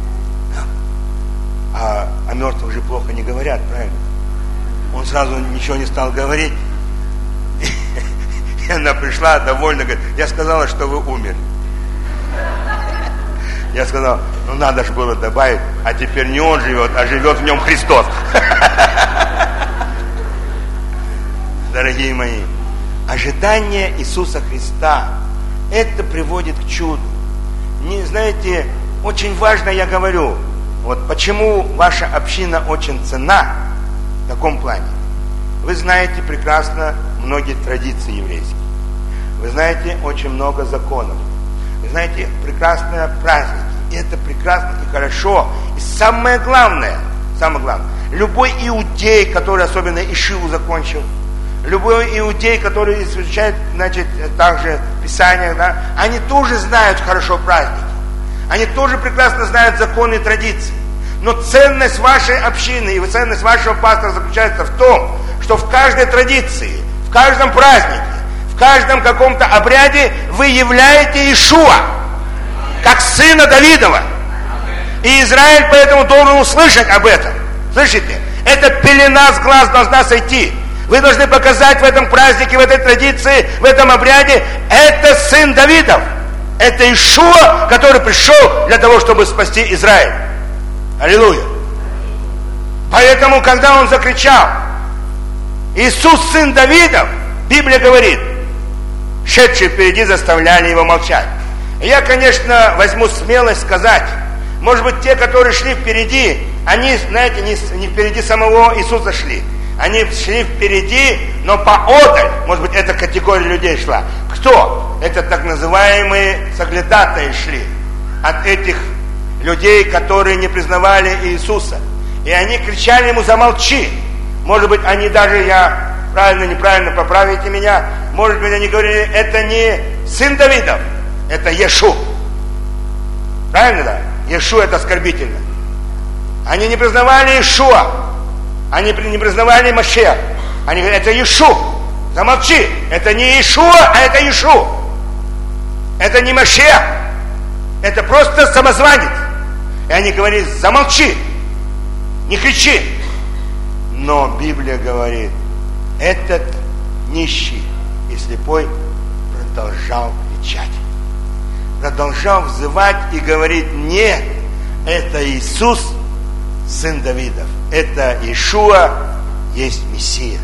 Да. А мертвых же плохо не говорят, правильно? Он сразу ничего не стал говорить. И она пришла довольна, говорит: я сказала, что вы умерли. Я сказал, ну надо же было добавить, а теперь не он живет, а живет в нем Христос. Дорогие мои, ожидание Иисуса Христа, это приводит к чуду. Не, знаете, очень важно, я говорю, вот почему ваша община очень ценна в таком плане. Вы знаете прекрасно многие традиции еврейские. Вы знаете очень много законов. Вы знаете прекрасно праздники. И это прекрасно и хорошо. И самое главное, любой иудей, который особенно Ишиву закончил, любой иудей, который изучает, значит, также Писание, да, они тоже знают хорошо праздники. Они тоже прекрасно знают законы и традиции. Но ценность вашей общины и ценность вашего пастора заключается в том, что в каждой традиции, в каждом празднике, в каждом каком-то обряде вы являете Иешуа, как сына Давидова. И Израиль поэтому должен услышать об этом. Слышите? Эта пелена с глаз должна сойти. Вы должны показать в этом празднике, в этой традиции, в этом обряде, это сын Давидов. Это Иешуа, который пришел для того, чтобы спасти Израиль. Аллилуйя. Поэтому, когда он закричал, Иисус, сын Давидов, Библия говорит, шедшие впереди заставляли его молчать. И я, конечно, возьму смелость сказать, может быть, те, которые шли впереди, они, знаете, не впереди самого Иисуса шли. Они шли впереди, но поодаль, может быть, эта категория людей шла. Кто? Это так называемые соглядатаи шли от этих людей, которые не признавали Иисуса. И они кричали ему: замолчи. Может быть, они даже, я правильно, неправильно, поправите меня, может быть, они говорили: это не сын Давидов, это Иешу. Правильно, да? Иешу — это оскорбительно. Они не признавали Иешуа. Они не признавали Машех. Они говорят: это Иешу. Замолчи. Это не Иешуа, а это Иешу. Это не Машех. Это просто самозванец. И они говорили: замолчи. Не кричи. Но Библия говорит: этот нищий и слепой продолжал кричать. Продолжал взывать и говорить: нет, это Иисус, сын Давидов. Это Иешуа есть Мессия.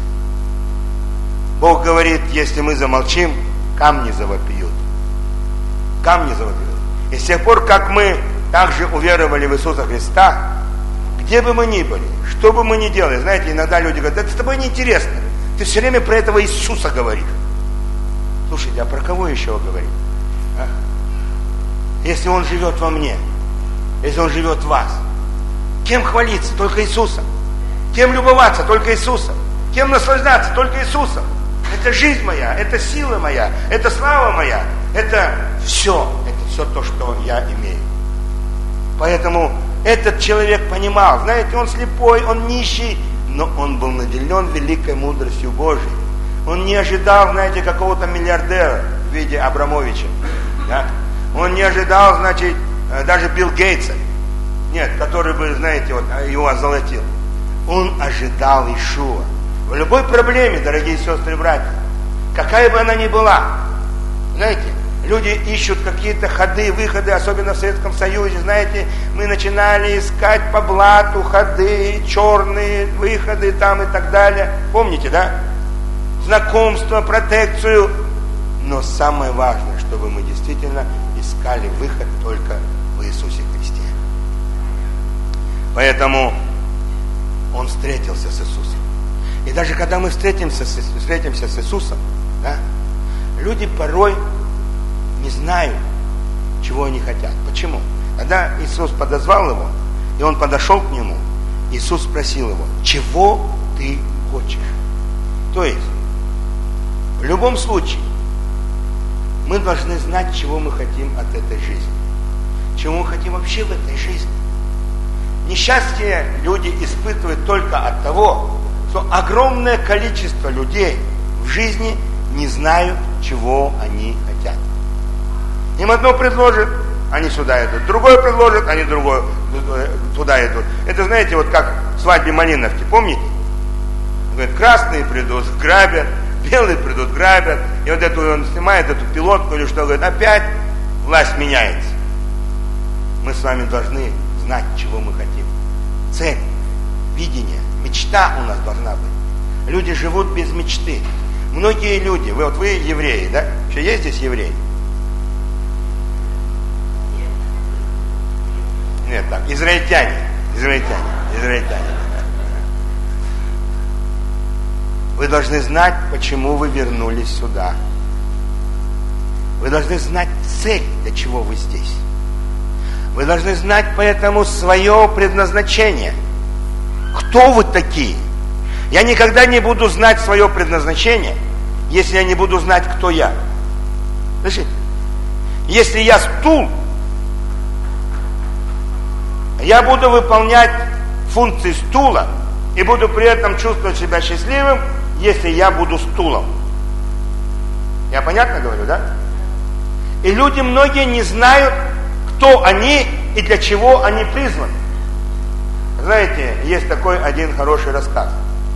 Бог говорит: если мы замолчим, камни завопиют. Камни завопиют. И с тех пор, как мы также уверовали в Иисуса Христа, где бы мы ни были, что бы мы ни делали, знаете, иногда люди говорят: это с тобой неинтересно. Ты все время про этого Иисуса говоришь. Слушайте, а про кого еще говорить? А? Если Он живет во мне, если Он живет в вас, кем хвалиться? Только Иисусом. Кем любоваться? Только Иисусом. Кем наслаждаться? Только Иисусом. Это жизнь моя, это сила моя, это слава моя, это все то, что я имею. Поэтому этот человек понимал, знаете, он слепой, он нищий, но он был наделен великой мудростью Божией. Он не ожидал, знаете, какого-то миллиардера в виде Абрамовича. Да? Он не ожидал, значит, даже Билл Гейтса. Нет, который бы, знаете, вот, его озолотил. Он ожидал Иешуа. В любой проблеме, дорогие сестры и братья, какая бы она ни была, знаете, люди ищут какие-то ходы, выходы, особенно в Советском Союзе, знаете, мы начинали искать по блату ходы, черные выходы там и так далее. Помните, да? Знакомство, протекцию. Но самое важное, чтобы мы действительно искали выход только в Иисусе Христе. Поэтому он встретился с Иисусом. И даже когда мы встретимся с Иисусом, да, люди порой не знают, чего они хотят. Почему? Когда Иисус подозвал его, и он подошел к нему, Иисус спросил его: чего ты хочешь? То есть, в любом случае, мы должны знать, чего мы хотим от этой жизни. Чего мы хотим вообще в этой жизни. Несчастье люди испытывают только от того, что огромное количество людей в жизни не знают, чего они хотят. Им одно предложат, они сюда идут. Другое предложат, они туда идут. Это, знаете, вот как в свадьбе Малиновки, помните? Говорят, красные придут, грабят, белые придут, грабят. И вот эту он снимает, эту пилотку или что, говорит, опять власть меняется. мы с вами должны знать, чего мы хотим. Цель, видение, мечта у нас должна быть. Люди живут без мечты. Многие люди, вы евреи, да? Еще есть здесь евреи? Нет, так, израильтяне. Вы должны знать, почему вы вернулись сюда. Вы должны знать цель, для чего вы здесь. Вы должны знать поэтому свое предназначение. Кто вы такие? Я никогда не буду знать свое предназначение, если я не буду знать, кто я. Слышите? Если я стул, я буду выполнять функции стула и буду при этом чувствовать себя счастливым, если я буду стулом. Я понятно говорю, да? И люди многие не знают, кто они и для чего они призваны. Знаете, есть такой один хороший рассказ.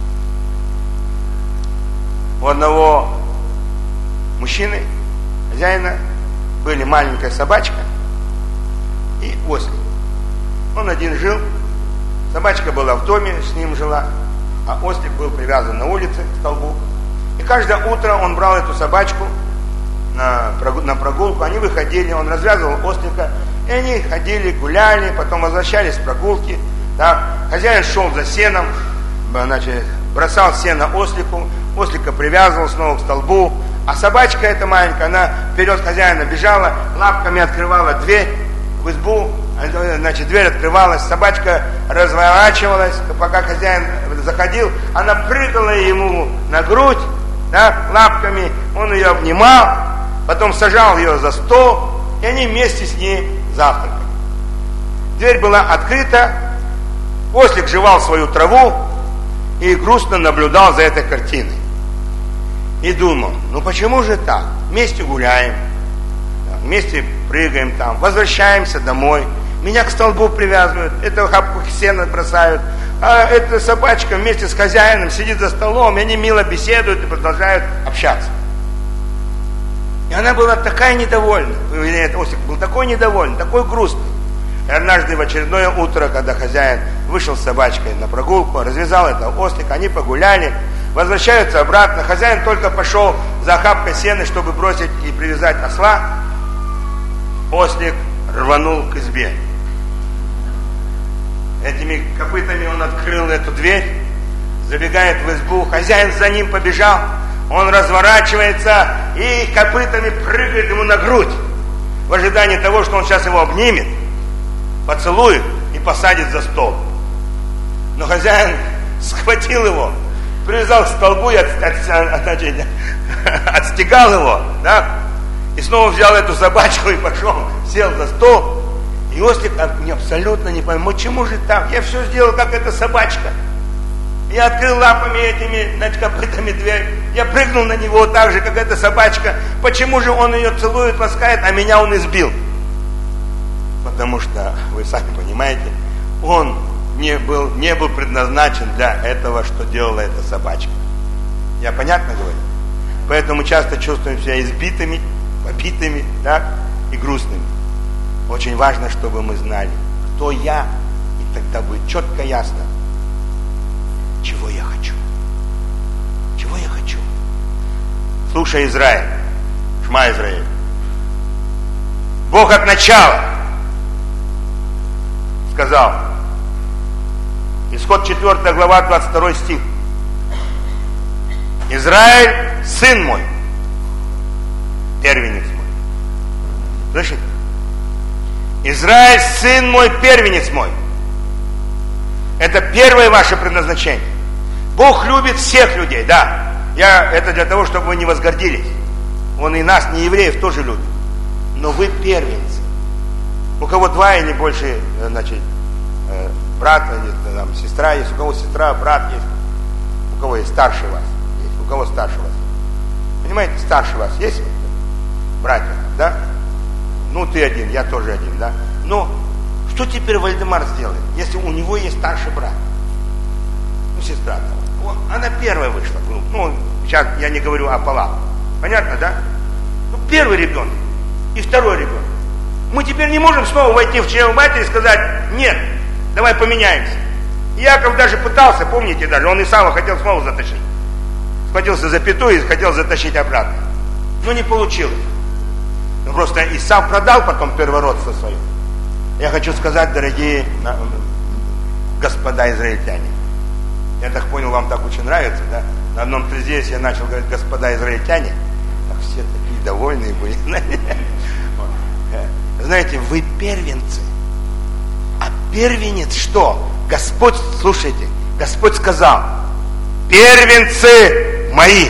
У одного мужчины, хозяина, были маленькая собачка и ослик. Он один жил, собачка была в доме, с ним жила, а ослик был привязан на улице к столбу. И каждое утро он брал эту собачку на прогулку, они выходили, он развязывал ослика, и они ходили, гуляли, потом возвращались с прогулки. Да. Хозяин шел за сеном, значит, бросал сено ослику, ослика привязывал снова к столбу, а собачка эта маленькая, она вперед хозяина бежала, лапками открывала дверь в избу, значит, дверь открывалась, собачка разворачивалась, пока хозяин заходил, она прыгала ему на грудь, да, лапками, он ее обнимал, потом сажал ее за стол, и они вместе с ней завтракали. Дверь была открыта, ослик жевал свою траву и грустно наблюдал за этой картиной. И думал, ну почему же так? Вместе гуляем, вместе прыгаем там, возвращаемся домой, меня к столбу привязывают, эту хапку сена бросают, а эта собачка вместе с хозяином сидит за столом, и они мило беседуют и продолжают общаться. И она была такая недовольна, этот ослик был такой недовольный, такой грустный. И однажды в очередное утро, когда хозяин вышел с собачкой на прогулку, развязал этого ослика, они погуляли, возвращаются обратно, хозяин только пошел за охапкой сена, чтобы бросить и привязать осла, ослик рванул к избе. Этими копытами он открыл эту дверь, забегает в избу, хозяин за ним побежал, он разворачивается и копытами прыгает ему на грудь, в ожидании того, что он сейчас его обнимет, поцелует и посадит за стол. Но хозяин схватил его, привязал к столбу и отстегал его, да? И снова взял эту собачку и пошел, сел за стол. И ослик абсолютно не понял, почему же так? Я все сделал, как эта собачка. Я открыл лапами этими, значит, копытами дверь. Я прыгнул на него так же, как эта собачка. Почему же он ее целует, ласкает, а меня он избил? Потому что, вы сами понимаете, он не был предназначен для этого, что делала эта собачка. Я понятно говорю? Поэтому часто чувствуем себя избитыми, побитыми, да, и грустными. Очень важно, чтобы мы знали, кто я, и тогда будет четко ясно, чего я хочу. Чего я хочу. Слушай, Израиль, Шма Израиль, Бог от начала сказал, Исход 4 глава, 22 стих. Израиль, сын мой, первенец мой. Слышите? Израиль, сын мой, первенец мой. Это первое ваше предназначение. Бог любит всех людей, да. Это для того, чтобы вы не возгордились. Он и нас, не евреев, тоже любит. Но вы первенцы. У кого два или больше, значит, брат, там, сестра есть, у кого сестра, брат есть, у кого есть старше вас, есть, у кого старше вас. Понимаете, старше вас есть братья, да? Ну, ты один, я тоже один, да? Но что теперь Вальдемар сделает, если у него есть старший брат? Ну, сестра там. Она первая вышла. Ну, сейчас я не говорю о полах. Понятно, да? Ну, первый ребенок и второй ребенок. Мы теперь не можем снова войти в чрево матери и сказать, нет, давай поменяемся. Иаков даже пытался, помните даже, он Исава хотел снова затащить. Схватился за пяту и хотел затащить обратно. Но не получилось. Ну, просто Исав продал потом первородство свое. Я хочу сказать, дорогие господа израильтяне. Я так понял, вам так очень нравится, да? На одном трезесе я начал говорить, господа израильтяне. Так все такие довольные были. Знаете, вы первенцы. А первенец что? Господь, слушайте, Господь сказал, первенцы мои.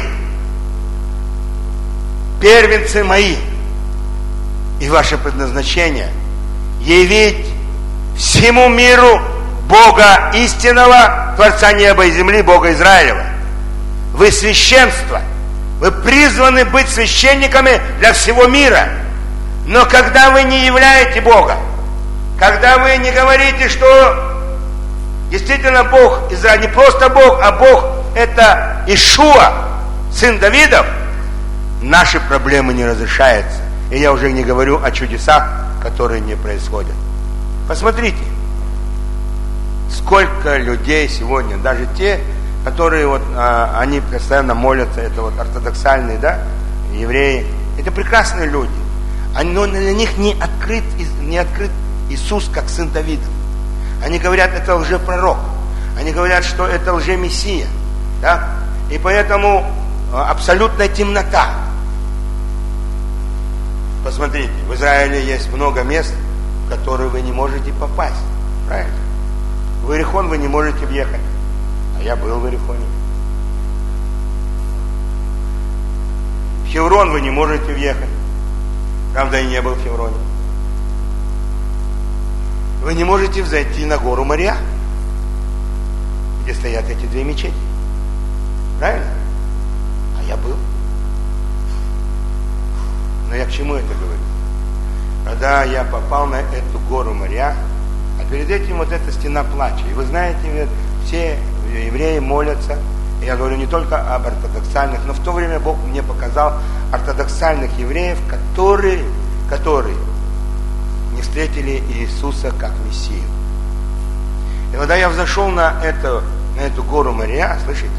Первенцы мои. И ваше предназначение явить всему миру Бога истинного, Творца неба и земли, Бога Израилева. Вы священство. Вы призваны быть священниками для всего мира. Но когда вы не являете Бога, когда вы не говорите, что действительно Бог Израиль, не просто Бог, а Бог это Ишуа, сын Давидов, наши проблемы не разрешаются. И я уже не говорю о чудесах, которые не происходят. Посмотрите, сколько людей сегодня, даже те, которые вот, они постоянно молятся, это вот ортодоксальные, да, евреи, это прекрасные люди. Но для них не открыт Иисус как сын Давидов. Они говорят, это лжепророк. Они говорят, что это лжемессия. Да? И поэтому абсолютная темнота. Посмотрите, в Израиле есть много мест, в которые вы не можете попасть. Правильно? В Иерихон вы не можете въехать. А я был в Иерихоне. В Хеврон вы не можете въехать. Правда, я не был в Хевроне. Вы не можете взойти на гору Мория, где стоят эти две мечети. Правильно? А я был. Но я к чему это говорю? Когда я попал на эту гору Мория, а перед этим вот эта стена плача. И вы знаете, все евреи молятся. Я говорю не только об ортодоксальных, но в то время Бог мне показал ортодоксальных евреев, которые не встретили Иисуса как Мессию. И когда я взошел на эту гору Мория, слышите,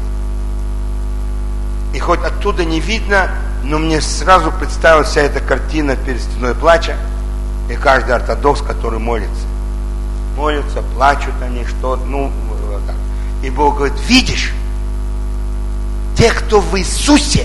и хоть оттуда не видно, но мне сразу представилась вся эта картина перед стеной плача, и каждый ортодокс, который молится, плачут они, что, вот так. И Бог говорит, видишь, те, кто в Иисусе,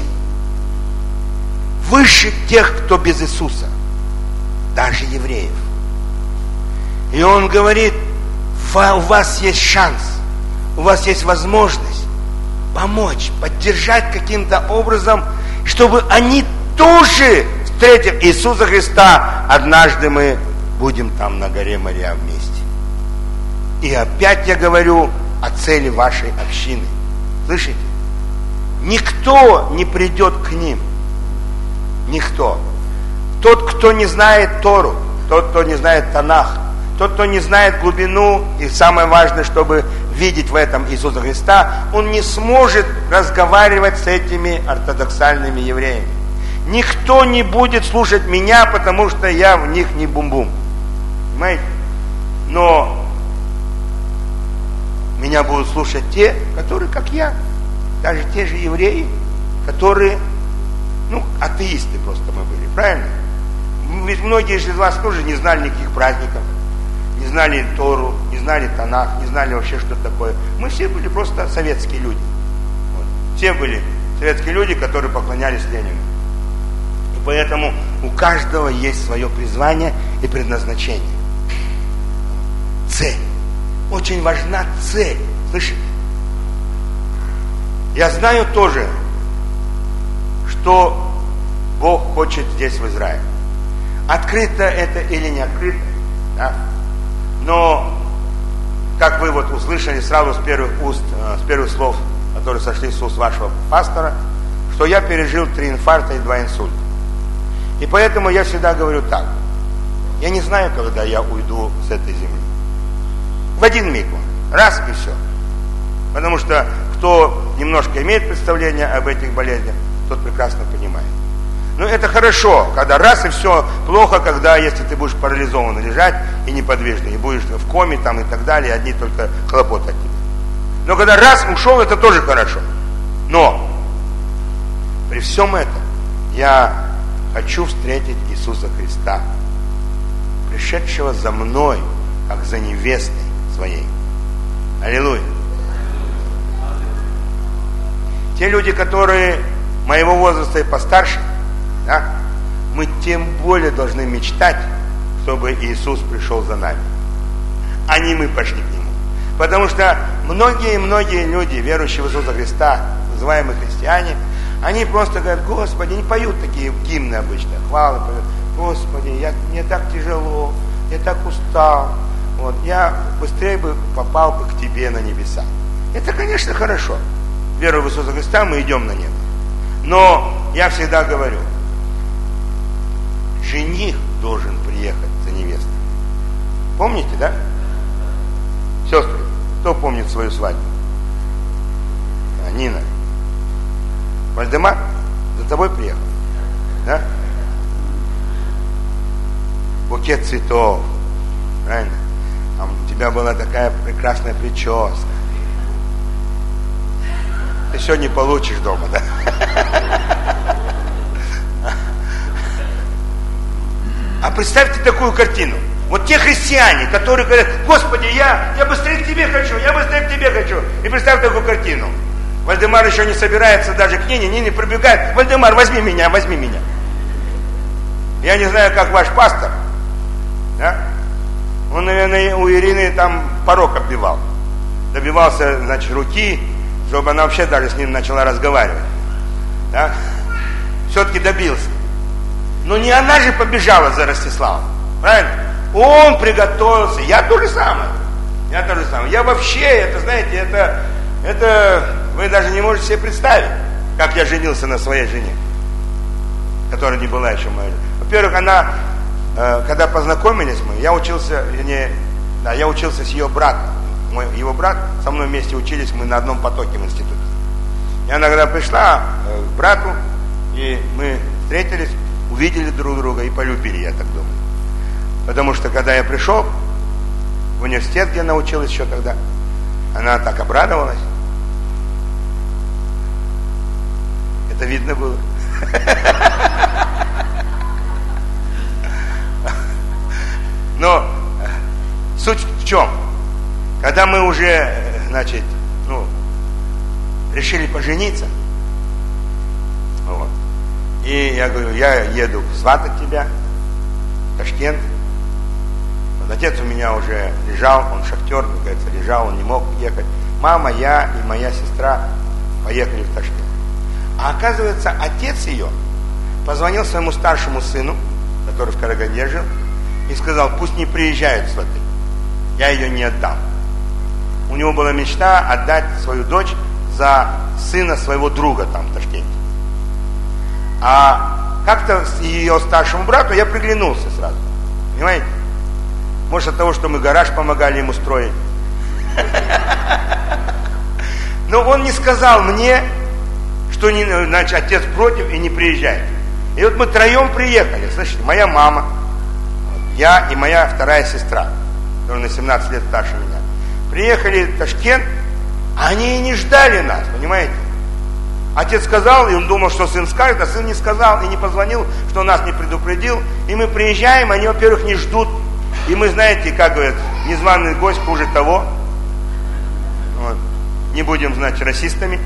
выше тех, кто без Иисуса, даже евреев. И Он говорит, у вас есть шанс, у вас есть возможность помочь, поддержать каким-то образом, чтобы они тоже, встретив Иисуса Христа, однажды мы будем там на горе Мория вместе. И опять я говорю о цели вашей общины. Слышите? Никто не придет к ним. Никто. Тот, кто не знает Тору, тот, кто не знает Танах, тот, кто не знает глубину, и самое важное, чтобы видеть в этом Иисуса Христа, он не сможет разговаривать с этими ортодоксальными евреями. Никто не будет слушать меня, потому что я в них не бум-бум. Понимаете? Но меня будут слушать те, которые, как я, даже те же евреи, которые, атеисты просто мы были, правильно? Ведь многие из вас тоже не знали никаких праздников, не знали Тору, не знали Танах, не знали вообще, что такое. Мы все были просто советские люди. Вот. Все были советские люди, которые поклонялись Ленину. И поэтому у каждого есть свое призвание и предназначение. Цель. Очень важна цель. Слышите? Я знаю тоже, что Бог хочет здесь, в Израиле. Открыто это или не открыто, да? Но, как вы вот услышали сразу с первых слов, которые сошли с уст вашего пастора, что я пережил 3 инфаркта и 2 инсульта. И поэтому я всегда говорю так. Я не знаю, когда я уйду с этой земли. В один миг, раз и все. Потому что кто немножко имеет представление об этих болезнях, тот прекрасно понимает. Ну, это хорошо, когда раз и все плохо, когда, если ты будешь парализован лежать и неподвижный, и будешь в коме там и так далее, одни только хлопоты от тебя. Но когда раз ушел, это тоже хорошо. Но при всем этом я хочу встретить Иисуса Христа, пришедшего за мной, как за невестой своей. Аллилуйя. Те люди, которые моего возраста и постарше, да, мы тем более должны мечтать, чтобы Иисус пришел за нами, а не мы пошли к Нему. Потому что многие люди, верующие в Иисуса Христа, называемые христиане, они просто говорят: Господи, не поют такие гимны обычно, хвалы поют: Господи, мне так тяжело, я так устал, вот, я быстрее бы попал бы к Тебе на небеса. Это, конечно, хорошо. Веруя в Иисуса Христа, мы идем на небо. Но я всегда говорю, жених должен приехать за невестой. Помните, да? Сестры, кто помнит свою свадьбу? Нина. Вальдемар за тобой приехал? Да? Букет цветов. Правильно? Там у тебя была такая прекрасная прическа. Ты сегодня получишь дома, да? А представьте такую картину. Вот те христиане, которые говорят: Господи, я быстрее к Тебе хочу, я быстрее к Тебе хочу. И представь такую картину. Вальдемар еще не собирается даже к Нине. Нине пробегает: Вальдемар, возьми меня, возьми меня. Я не знаю, как ваш пастор. Да? Он, наверное, у Ирины там порог оббивал. Добивался, значит, руки, чтобы она вообще даже с ним начала разговаривать. Да? Все-таки добился. Но не она же побежала за Ростиславом. Правильно? Он приготовился. Я то же самое. Я вообще, это, знаете, это вы даже не можете себе представить, как я женился на своей жене, которая не была еще моей. Во-первых, она, когда познакомились мы, я учился с ее братом. Его брат, со мной вместе учились, мы на одном потоке в институте. И она когда пришла к брату, и мы встретились, увидели друг друга и полюбили, я так думаю. Потому что когда я пришел в университет, где она училась еще тогда, она так обрадовалась. Это видно было. Но суть в чем? Когда мы уже, значит, решили пожениться, вот, и я говорю: я еду сватать тебя в Ташкент. Вот, отец у меня уже лежал, он шахтер, как говорится, лежал, он не мог ехать. Мама, я и моя сестра поехали в Ташкент. А оказывается, отец ее позвонил своему старшему сыну, который в Караганде жил, и сказал: пусть не приезжают сваты, я ее не отдам. У него была мечта отдать свою дочь за сына своего друга там в Ташкенте. А как-то с ее старшему брату я приглянулся сразу. Понимаете? Может, от того, что мы гараж помогали ему строить. Но он не сказал мне, что значит, отец против и не приезжает. И вот мы троем приехали. Слышите, моя мама, я и моя вторая сестра, которая на 17 лет старше меня. Приехали в Ташкент, а они и не ждали нас, понимаете? Отец сказал, и он думал, что сын скажет, а сын не сказал и не позвонил, что нас не предупредил. И мы приезжаем, они, во-первых, не ждут. И мы, знаете, как говорят, незваный гость хуже того. Вот. Не будем, значит, расистами.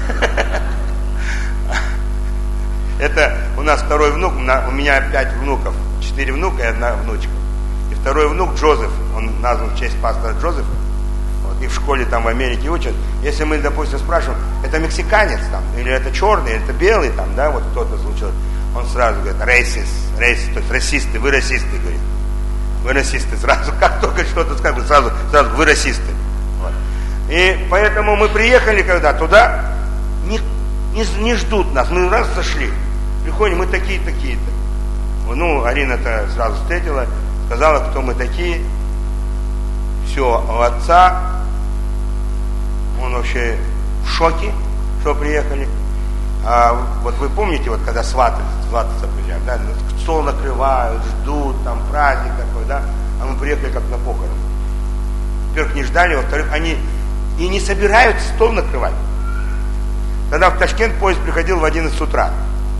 Это у нас второй внук, у меня 5 внуков, 4 внука и 1 внучка. И второй внук Джозеф, он назван в честь пастора Джозефа. Вот, и в школе там в Америке учат. Если мы, допустим, спрашиваем, это мексиканец там, или это черный, или это белый там, да, вот кто-то случился, он сразу говорит: рейсист, то есть расисты, вы расисты, говорит. Вы расисты, сразу, как только что-то скажут, сразу вы расисты. Вот. И поэтому мы приехали когда туда, не ждут нас, мы раз зашли, приходим, мы такие-такие-то. Ну, Арина-то сразу встретила, сказала, кто мы такие. Все, у отца, он вообще в шоке, что приехали. Вот вы помните, вот когда свататься приезжают, да, стол накрывают, ждут, там праздник такой, да, а мы приехали как на похороны. Во-первых, не ждали, во-вторых, они и не собираются стол накрывать. Тогда в Ташкент поезд приходил в 11 утра.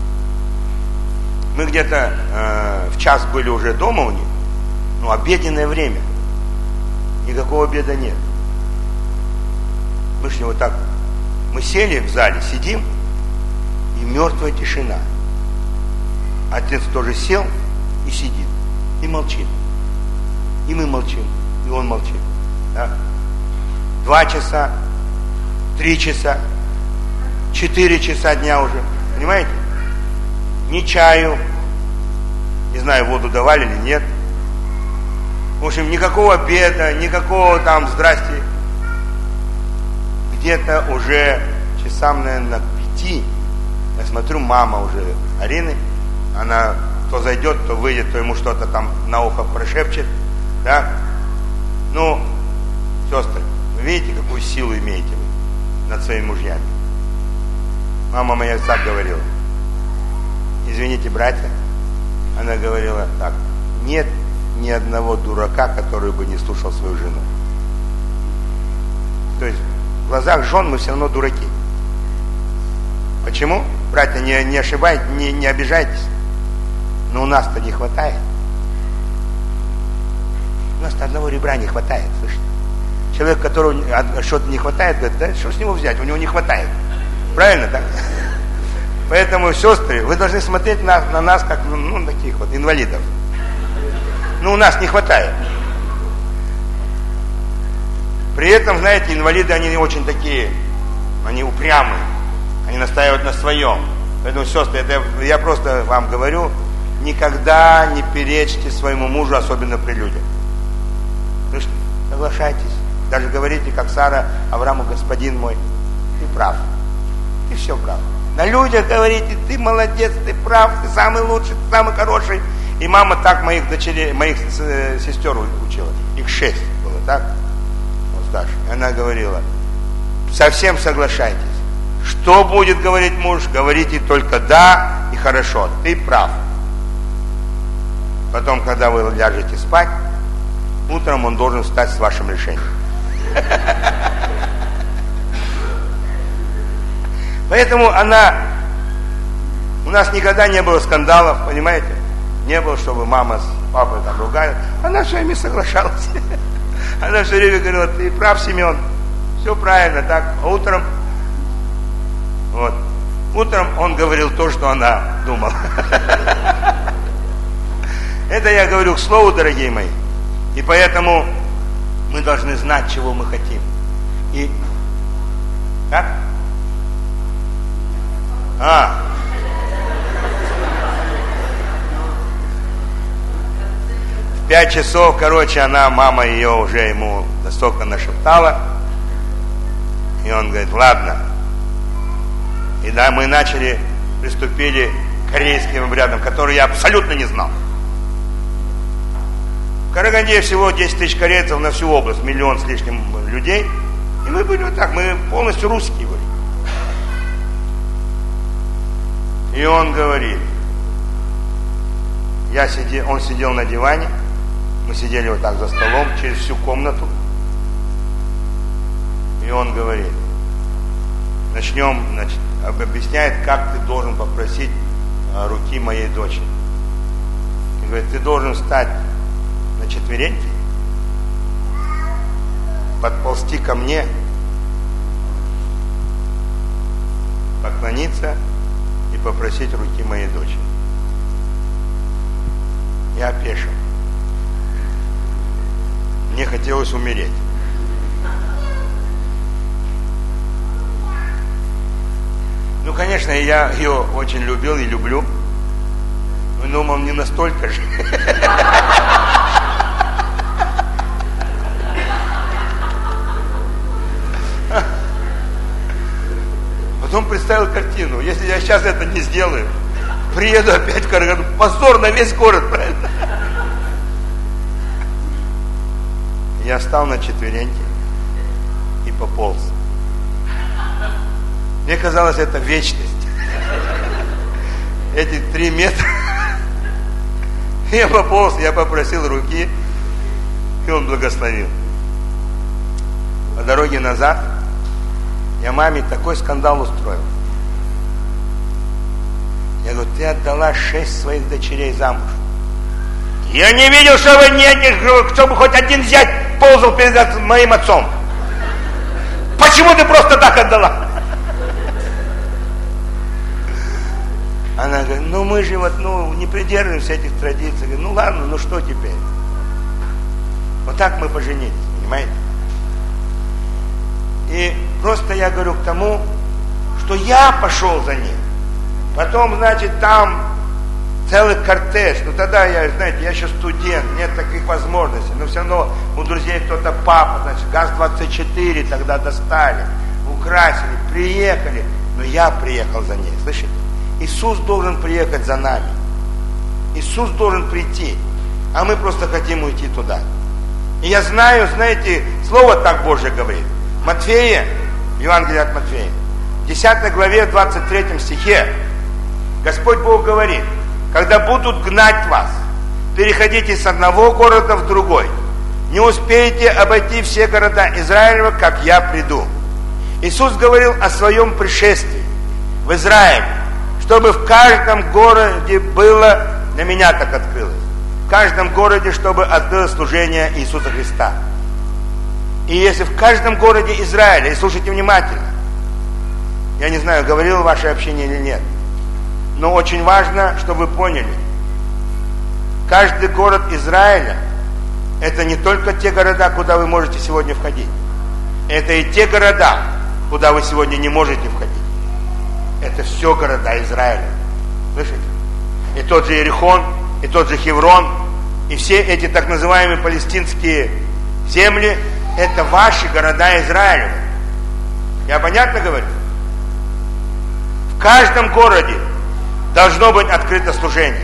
Мы где-то в час были уже дома у них, ну, обеденное время. Никакого обеда нет. Мы шли вот так, мы сели в зале, сидим, и мертвая тишина. Отец тоже сел и сидит, и молчит. И мы молчим, и он молчит. Да? 2 часа, 3 часа, 4 часа дня уже. Понимаете? Ни чаю, не знаю, воду давали или нет. В общем, никакого обеда, никакого там здрасте. Где-то уже часам, наверное, 5, я смотрю, мама уже Арины, она то зайдет, то выйдет, то ему что-то там на ухо прошепчет, да? Ну, сестры, вы видите, какую силу имеете вы над своими мужьями? Мама моя так говорила. Извините, братья, она говорила так: нет ни одного дурака, который бы не слушал свою жену. То есть в глазах жен мы все равно дураки. Почему? Братья, не ошибайтесь, не обижайтесь. Но у нас-то не хватает. У нас-то одного ребра не хватает, слышите? Человек, которого что-то не хватает, говорит, да что с него взять, у него не хватает. Правильно, так? Поэтому, сестры, вы должны смотреть на нас, как, ну, таких вот инвалидов. Ну, у нас не хватает. При этом, знаете, инвалиды, они очень такие, они упрямые, они настаивают на своем. Поэтому, сестры, это я просто вам говорю, никогда не перечьте своему мужу, особенно при людях. Слышите? Соглашайтесь. Даже говорите, как Сара Аврааму: господин мой, ты прав. Ты все прав. На людях говорите: ты молодец, ты прав, ты самый лучший, ты самый хороший. И мама так моих дочерей, моих сестер учила. Их 6 было, так? Вот старше. Она говорила: совсем соглашайтесь. Что будет говорить муж, говорите только да и хорошо. Ты прав. Потом, когда вы ляжете спать, утром он должен встать с вашим решением. Поэтому у нас никогда не было скандалов, понимаете? Не было, чтобы мама с папой там ругали. Она все время соглашалась. Она все время говорила: ты прав, Семен, все правильно, так. А утром он говорил то, что она думала. Это я говорю к слову, дорогие мои. И поэтому мы должны знать, чего мы хотим. И как? В 5 часов, мама ее уже ему настолько нашептала. И он говорит: ладно. И да, мы приступили к корейским обрядам, которые я абсолютно не знал. В Караганде всего 10 тысяч корейцев на всю область, 1 миллион с лишним людей. И мы были вот так, мы полностью русские были. И он говорит, он сидел на диване, мы сидели вот так за столом, через всю комнату. И он говорит, объясняет, как ты должен попросить руки моей дочери. И говорит, ты должен встать на четвереньки, подползти ко мне, поклониться и попросить руки моей дочери. Я опешил. Мне хотелось умереть. Ну, конечно, я ее очень любил и люблю. Но думал, не настолько же. Потом представил картину. Если я сейчас это не сделаю, приеду опять в Караганду, позор на весь город, правильно? Я встал на четвереньки и пополз. Мне казалось, это вечность. эти 3 метра. Я пополз, я попросил руки, и он благословил. По дороге назад я маме такой скандал устроил. Я говорю, ты отдала 6 своих дочерей замуж. Я не видел, чтобы хоть один зять ползал перед моим отцом. Почему ты просто так отдала? Она говорит, ну мы же не придерживаемся этих традиций. Говорю, ну ладно, ну что теперь? Вот так мы поженились, понимаете? И просто я говорю к тому, что я пошел за ним. Потом, значит, там целый кортеж. Ну тогда я, знаете, я еще студент, нет таких возможностей. Но все равно у друзей кто-то папа, значит, ГАЗ-24 тогда достали, украсили, приехали. Но я приехал за ней, слышите? Иисус должен приехать за нами. Иисус должен прийти. А мы просто хотим уйти туда. И я знаю, знаете, Слово так Божье говорит. Матфея, Евангелие от Матфея, в 10 главе, 23 стихе, Господь Бог говорит, когда будут гнать вас, переходите с одного города в другой. Не успеете обойти все города Израилева, как я приду. Иисус говорил о своем пришествии в Израиль, чтобы в каждом городе было, для меня так открылось, в каждом городе, чтобы открылось служение Иисуса Христа. И если в каждом городе Израиля, и слушайте внимательно, я не знаю, говорил ваше общение или нет, но очень важно, чтобы вы поняли, каждый город Израиля, это не только те города, куда вы можете сегодня входить, это и те города, куда вы сегодня не можете входить. Это все города Израиля. Слышите? И тот же Иерихон, и тот же Хеврон, и все эти так называемые палестинские земли, это ваши города Израиля. Я понятно говорю? В каждом городе должно быть открыто служение.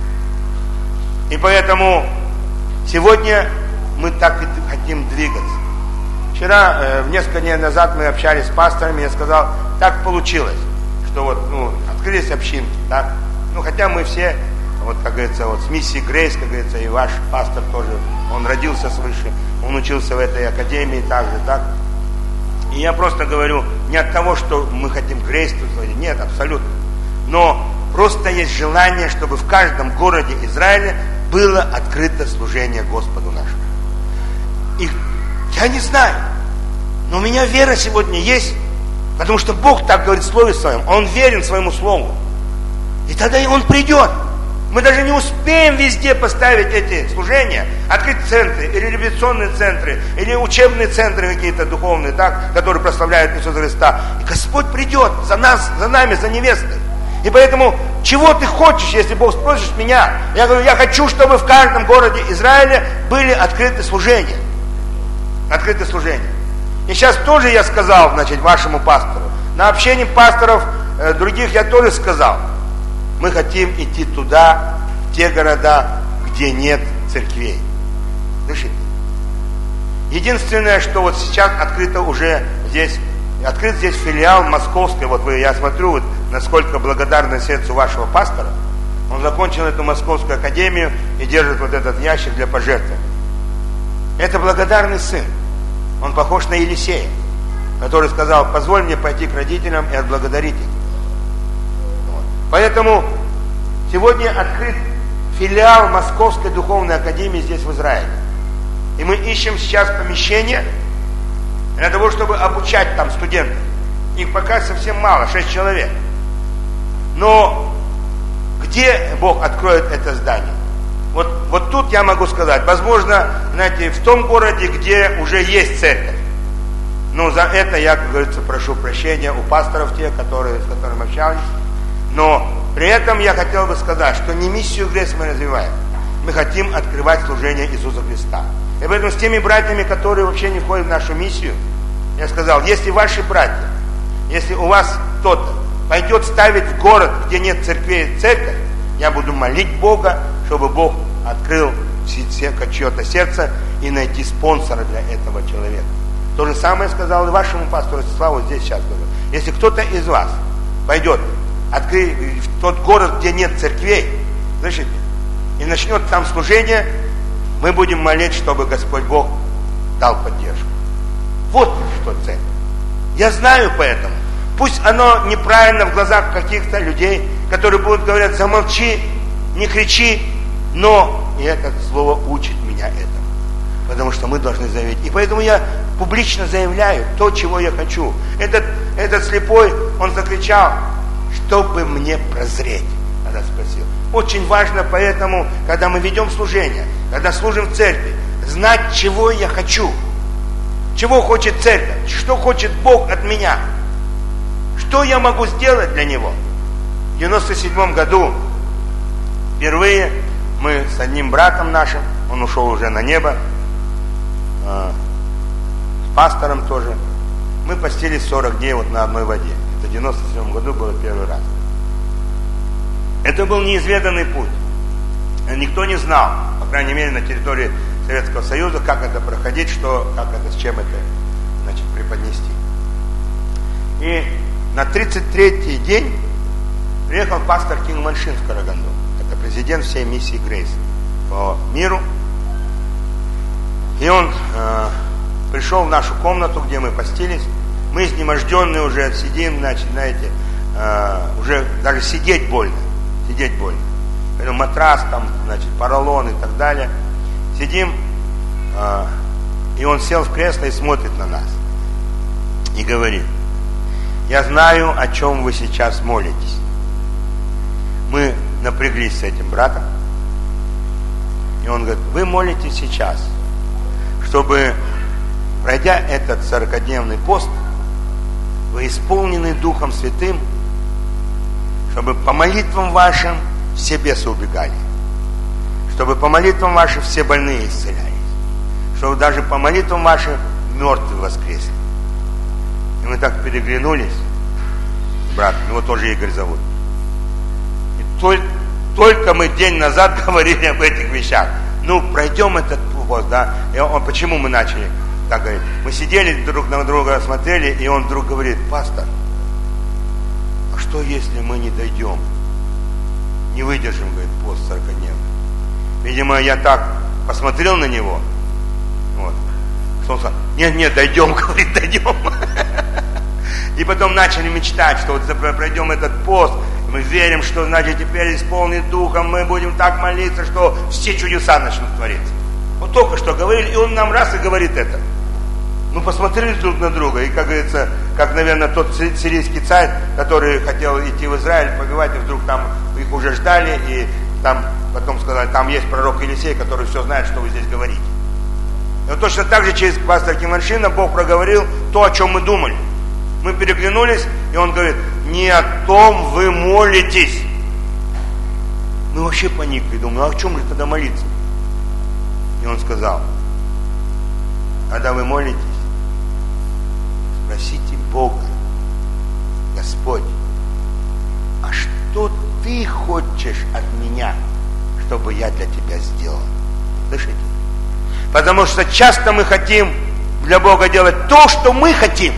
И поэтому сегодня мы так и хотим двигаться. Вчера, несколько дней назад мы общались с пасторами, я сказал, так получилось, что открылись общинки, так? Хотя мы все, как говорится, с миссией Грейс, как говорится, и ваш пастор тоже, он родился свыше, он учился в этой академии также, так? И я просто говорю, не от того, что мы хотим Грейс, нет, абсолютно. Но просто есть желание, чтобы в каждом городе Израиля было открыто служение Господу нашему. И я не знаю, но у меня вера сегодня есть, потому что Бог так говорит в Слове Своем, Он верен своему Слову. И тогда Он придет. Мы даже не успеем везде поставить эти служения, открыть центры, или революционные центры, или учебные центры какие-то духовные, так, которые прославляют Иисуса Христа. И Господь придет за нас, за нами, за невестой. И поэтому, чего ты хочешь, если Бог спросишь меня? Я говорю, я хочу, чтобы в каждом городе Израиля были открыты служения. Открытые служения. И сейчас тоже я сказал, вашему пастору. На общении пасторов других я тоже сказал. Мы хотим идти туда, в те города, где нет церквей. Слышите? Единственное, что сейчас открыто уже здесь, открыт здесь филиал московской. Я смотрю, насколько благодарно сердцу вашего пастора. Он закончил эту московскую академию и держит этот ящик для пожертвований. Это благодарный сын. Он похож на Елисея, который сказал, позволь мне пойти к родителям и отблагодарить их. Поэтому сегодня открыт филиал Московской духовной академии здесь в Израиле. И мы ищем сейчас помещение для того, чтобы обучать там студентов. Их пока совсем мало, 6 человек. Но где Бог откроет это здание? Вот тут я могу сказать, возможно, в том городе, где уже есть церковь. Но за это я, как говорится, прошу прощения у пасторов тех, с которыми общались. Но при этом я хотел бы сказать, что не миссию Грейс мы развиваем. Мы хотим открывать служение Иисуса Христа. И поэтому с теми братьями, которые вообще не входят в нашу миссию, я сказал, если ваши братья, если у вас кто-то пойдет ставить в город, где нет церквей, церковь, я буду молить Бога, чтобы Бог открыл чье-то сердце и найти спонсора для этого человека. То же самое сказал и вашему пастору Славу здесь сейчас говорю. Если кто-то из вас пойдет в тот город, где нет церквей, слышите, и начнет там служение, мы будем молить, чтобы Господь Бог дал поддержку. Вот что цель. Я знаю поэтому. Пусть оно неправильно в глазах каких-то людей, которые будут говорить: замолчи, не кричи, но и это слово учит меня этому. Потому что мы должны заявить. И поэтому я публично заявляю то, чего я хочу. Этот слепой, он закричал: чтобы мне прозреть. Она спросила. Очень важно поэтому, когда мы ведем служение, когда служим в церкви, знать, чего я хочу. Чего хочет церковь, что хочет Бог от меня. Что я могу сделать для Него. В 97 году впервые мы с одним братом нашим, он ушел уже на небо, с пастором тоже, мы постились 40 дней вот на одной воде. Это в 97 году было первый раз. Это был неизведанный путь. Никто не знал, по крайней мере, на территории Советского Союза, как это проходить, с чем это, значит, преподнести. И на 33-й день приехал пастор Кинг Маншин в Караганду. Это президент всей миссии Грейс по миру. И он пришел в нашу комнату, где мы постились. Мы изнеможденные уже сидим, значит, знаете, уже даже сидеть больно. Поэтому матрас, там, значит, поролон и так далее. Сидим, и он сел в кресло и смотрит на нас. И говорит: я знаю, о чем вы сейчас молитесь. Мы напряглись с этим братом. И он говорит: вы молитесь сейчас, чтобы, пройдя этот 40-дневный пост, вы исполнены Духом Святым, чтобы по молитвам вашим все бесы убегали, чтобы по молитвам вашим все больные исцелялись, чтобы даже по молитвам вашим мертвые воскресли. И мы так переглянулись, брат, его тоже Игорь зовут. И только мы день назад говорили об этих вещах. Пройдем этот пост, да. И почему мы начали так говорить? Мы сидели друг на друга, смотрели, и он вдруг говорит: пастор, а что если мы не дойдем? Не выдержим, говорит, пост 40-дневный. Видимо, я так посмотрел на него, вот, что он сказал: нет, дойдем, говорит, дойдем. И потом начали мечтать, что вот пройдем этот пост, мы верим, что, значит, теперь исполнит Духом, мы будем так молиться, что все чудеса начнут твориться. Вот только что говорили, и он нам раз и говорит это. Мы посмотрели друг на друга, и, как говорится, как, наверное, тот сирийский царь, который хотел идти в Израиль побивать, и вдруг там их уже ждали, и там потом сказали: там есть пророк Елисей, который все знает, что вы здесь говорите. И вот точно так же через пастора Кинг Маншина Бог проговорил то, о чем мы думали. Мы переглянулись, и он говорит: не о том вы молитесь. Мы вообще поникли, думаю: о чем же тогда молиться? И он сказал: когда вы молитесь, спросите Бога: Господь, а что ты хочешь от меня, чтобы я для тебя сделал? Слышите? Потому что часто мы хотим для Бога делать то, что мы хотим.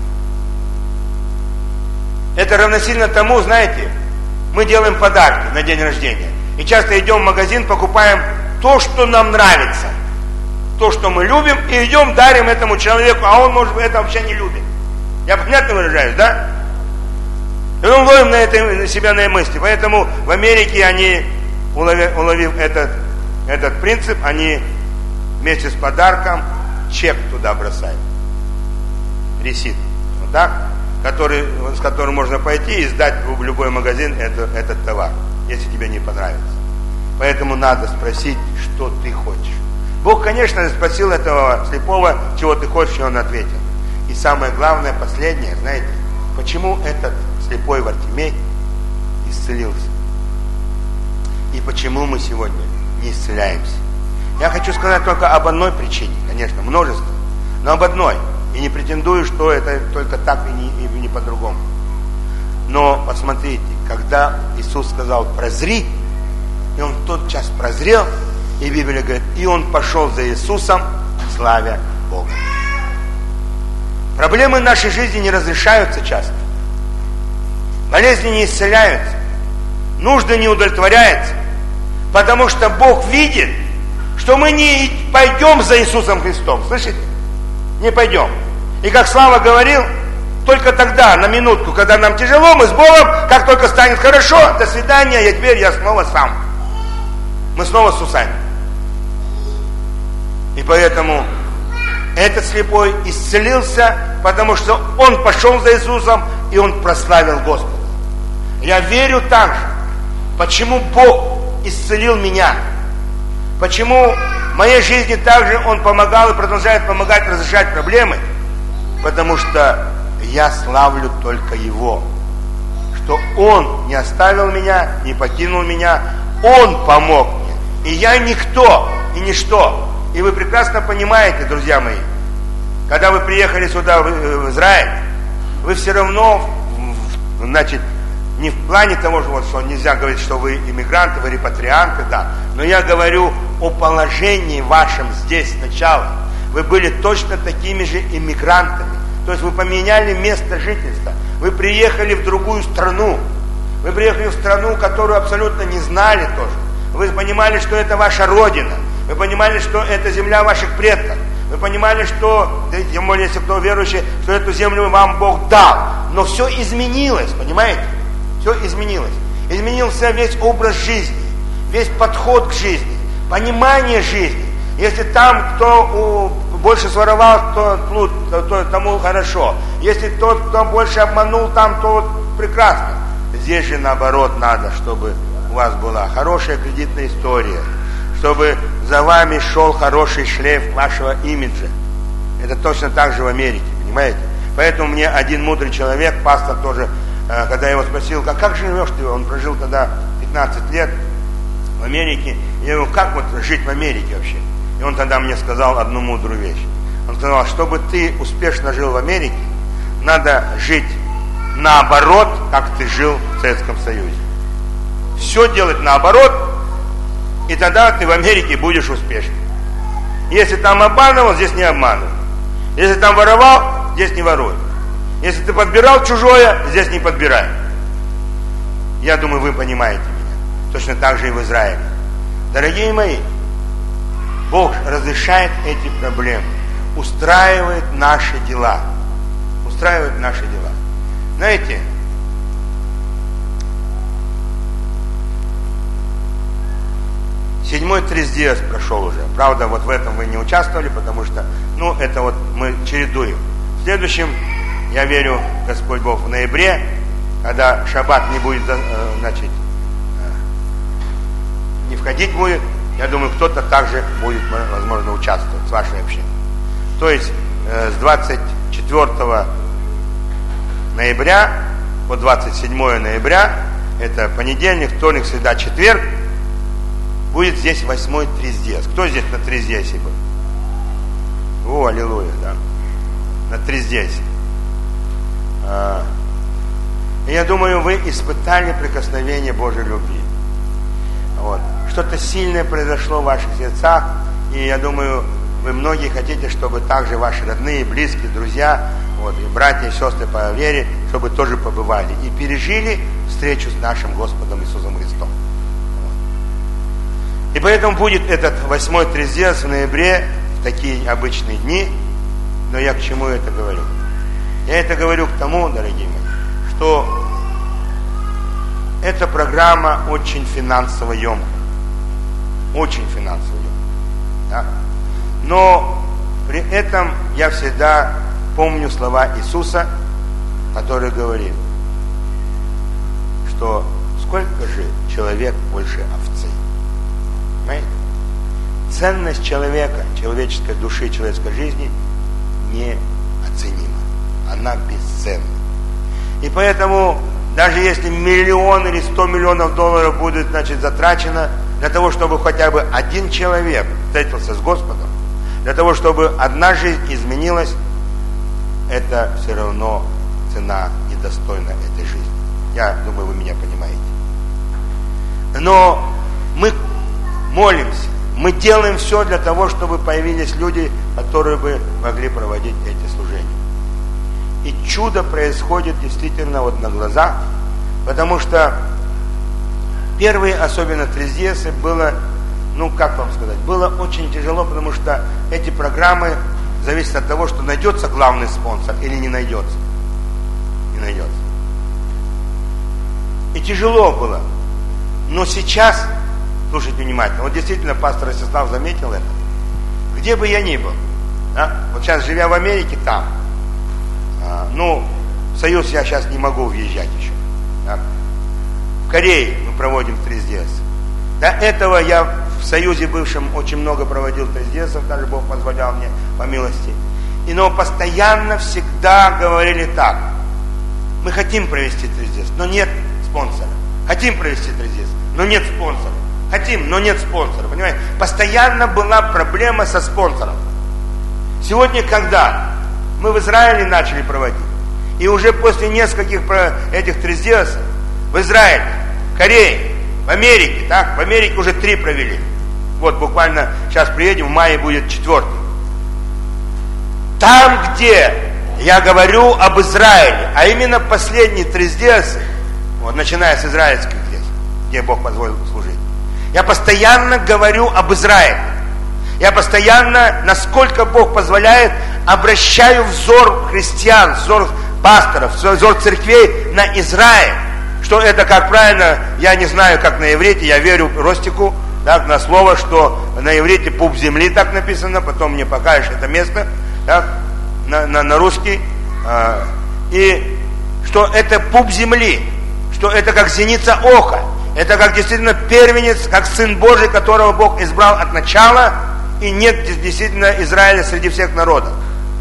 Это равносильно тому, знаете, мы делаем подарки на день рождения. И часто идем в магазин, покупаем то, что нам нравится. То, что мы любим, и идем, дарим этому человеку, а он, может быть, это вообще не любит. Я понятно выражаюсь, да? И мы ловим на себя на мысли. Поэтому в Америке они, уловив этот принцип, они вместе с подарком чек туда бросают. Ресит. Вот так? С которым можно пойти и сдать в любой магазин этот товар, если тебе не понравится. Поэтому надо спросить, что ты хочешь. Бог, конечно, спросил этого слепого, чего ты хочешь, и он ответил. И самое главное, последнее, знаете, почему этот слепой Вартимей исцелился? И почему мы сегодня не исцеляемся? Я хочу сказать только об одной причине, конечно, множество, но об одной. И не претендую, что это только так и не по-другому. Но посмотрите, когда Иисус сказал: прозри, и он в тот час прозрел, и Библия говорит, и он пошел за Иисусом, славя Бога. Проблемы нашей жизни не разрешаются часто. болезни не исцеляются, нужды не удовлетворяются, потому что Бог видит, что мы не пойдем за Иисусом Христом. Слышите? Не пойдем. И как Слава говорил, только тогда, на минутку, когда нам тяжело, мы с Богом, как только станет хорошо, до свидания, теперь я снова сам. Мы снова с усами. И поэтому этот слепой исцелился, потому что он пошел за Иисусом, и он прославил Господа. Я верю также, почему Бог исцелил меня, почему в моей жизни также Он помогал и продолжает помогать разрешать проблемы, потому что я славлю только Его, что Он не оставил меня, не покинул меня, Он помог мне. И я никто и ничто. И вы прекрасно понимаете, друзья мои, когда вы приехали сюда, в Израиль, вы все равно, значит, не в плане того, что нельзя говорить, что вы иммигранты, вы репатрианты, да, но я говорю о положении вашем здесь сначала. Вы были точно такими же иммигрантами. То есть вы поменяли место жительства. Вы приехали в другую страну. Вы приехали в страну, которую абсолютно не знали тоже. Вы понимали, что это ваша родина. Вы понимали, что это земля ваших предков. Вы понимали, что, тем более, если кто верующий, что эту землю вам Бог дал. Но все изменилось, понимаете? Все изменилось. Изменился весь образ жизни, весь подход к жизни, понимание жизни. Если там, кто больше своровал, то тому хорошо. Если тот, кто больше обманул, там, то прекрасно. Здесь же наоборот надо, чтобы у вас была хорошая кредитная история, чтобы за вами шел хороший шлейф вашего имиджа. Это точно так же в Америке, понимаете? Поэтому мне один мудрый человек, пастор тоже, когда я его спросил, как живешь ты? Он прожил тогда 15 лет в Америке. Я говорю, как вот жить в Америке вообще? И он тогда мне сказал одну мудрую вещь. Он сказал, чтобы ты успешно жил в Америке, надо жить наоборот, как ты жил в Советском Союзе. Все делать наоборот, и тогда ты в Америке будешь успешным. Если там обманывал, здесь не обманывай. Если там воровал, здесь не воруй. Если ты подбирал чужое, здесь не подбирай. Я думаю, вы понимаете меня. Точно так же и в Израиле. Дорогие мои, Бог разрешает эти проблемы, устраивает наши дела. Устраивает наши дела. Знаете, седьмой Трисдиас прошел уже. Правда, вот в этом вы не участвовали, потому что, это вот мы чередуем. В следующем, я верю, Господь Бог, в ноябре, когда шаббат не будет, не входить будет, я думаю, кто-то также будет, возможно, участвовать с вашей общиной. То есть с 24 ноября по 27 ноября, это понедельник, вторник, среда, четверг, будет здесь 8-й Трисдиас. Кто здесь на Трисдиасе был? О, аллилуйя, да. На Трисдиасе. Я думаю, вы испытали прикосновение Божьей любви. Вот. Что-то сильное произошло в ваших сердцах, и я думаю, вы многие хотите, чтобы также ваши родные, близкие, друзья, и братья и сестры по вере, чтобы тоже побывали и пережили встречу с нашим Господом Иисусом Христом. И поэтому будет этот 8-й Трисдиас в ноябре, в такие обычные дни. Но я к чему это говорю? Я это говорю к тому, дорогие мои, что эта программа очень финансово емкая. Очень финансово емкая. Да? Но при этом я всегда помню слова Иисуса, который говорил, что сколько же человек больше овцы. Понимаете? Ценность человека, человеческой души, человеческой жизни неоценима. Она бесценна. И поэтому, даже если миллион или 100 миллионов долларов будет, затрачено для того, чтобы хотя бы один человек встретился с Господом, для того, чтобы одна жизнь изменилась, это все равно цена недостойна этой жизни. Я думаю, вы меня понимаете. Но мы молимся, мы делаем все для того, чтобы появились люди, которые бы могли проводить эти служения. И чудо происходит действительно на глазах. Потому что первые, особенно 3DS, было, как вам сказать, было очень тяжело, потому что эти программы зависят от того, что найдется главный спонсор или не найдется. Не найдется. И тяжело было. Но сейчас, слушайте внимательно, вот действительно пастор Ростислав заметил это. Где бы я ни был, да? Вот сейчас, живя в Америке, там, в Союз я сейчас не могу въезжать еще. Да? В Корее мы проводим 3DS. До этого я в Союзе бывшем очень много проводил 3DS, даже Бог позволял мне по милости. Но постоянно всегда говорили так: мы хотим провести 3DS, но нет спонсора. Хотим провести 3DS, но нет спонсора. Хотим, но нет спонсора. Понимаете? Постоянно была проблема со спонсором. Сегодня, когда мы в Израиле начали проводить, и уже после нескольких этих 3DS в Израиле, в Корее, в Америке, так, в Америке уже 3 провели. Вот буквально сейчас приедем, в мае будет 4-й. Там, где я говорю об Израиле, а именно последние 3DS, вот начиная с израильских здесь, где Бог позволил служить, я постоянно говорю об Израиле. Я постоянно, насколько Бог позволяет, обращаю взор христиан, взор пасторов, взор церквей на Израиль. Что это, как правильно, я не знаю, как на иврите, я верю Ростику, так, на слово, что на иврите пуп земли так написано, потом мне покажешь это место, так, на русский, и что это пуп земли, что это как зеница ока, это как действительно первенец, как Сын Божий, которого Бог избрал от начала, и нет действительно Израиля среди всех народов.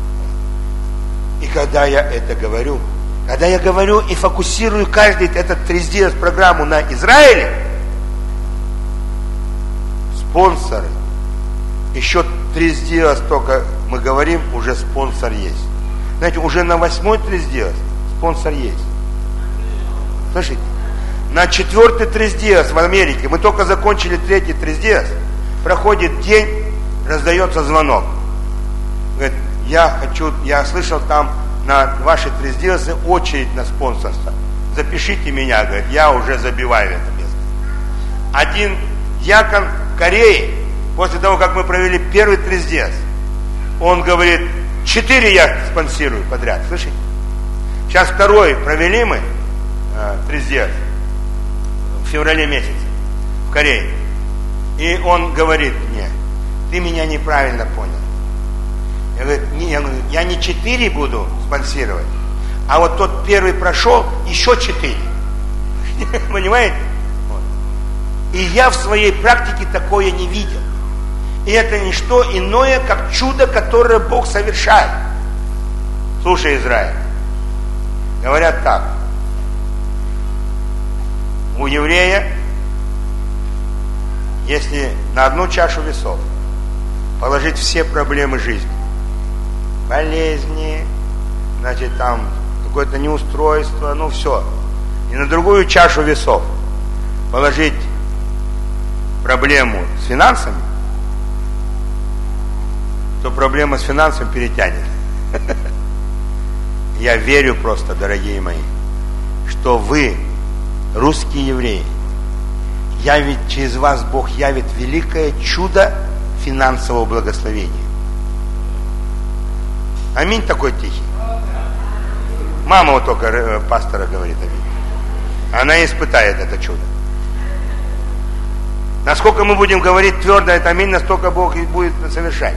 И когда я это говорю, когда я говорю и фокусирую каждый этот 3DS программу на Израиле, спонсоры, еще 3DS только мы говорим, уже спонсор есть. Знаете, уже на 8-й 3DS спонсор есть. Слышите? На 4-й 3DS в Америке, мы только закончили 3-й 3DS, проходит день, раздается звонок. Говорит, я слышал там на ваши 3DS очередь на спонсорство. Запишите меня, говорит, я уже забиваю это место. Один диакон в Корее, после того, как мы провели первый 3DS, он говорит, 4 я спонсирую подряд, слышите? Сейчас второй провели мы 3DS в феврале месяце в Корее. И он говорит мне, ты меня неправильно понял. Я говорю, я не 4 буду спонсировать, а вот тот первый прошел, еще 4. Понимаете? Вот. И я в своей практике такое не видел. И это не что иное, как чудо, которое Бог совершает. Слушай, Израиль, говорят так. У еврея, если на одну чашу весов положить все проблемы жизни, болезни, значит, там какое-то неустройство, все. И на другую чашу весов положить проблему с финансами, то проблема с финансами перетянет. Я верю просто, дорогие мои, что вы, русские евреи, через вас Бог явит великое чудо финансового благословения. Аминь такой тихий. Мама вот только пастора говорит аминь. Она испытает это чудо. Насколько мы будем говорить твердо это аминь, настолько Бог и будет совершать.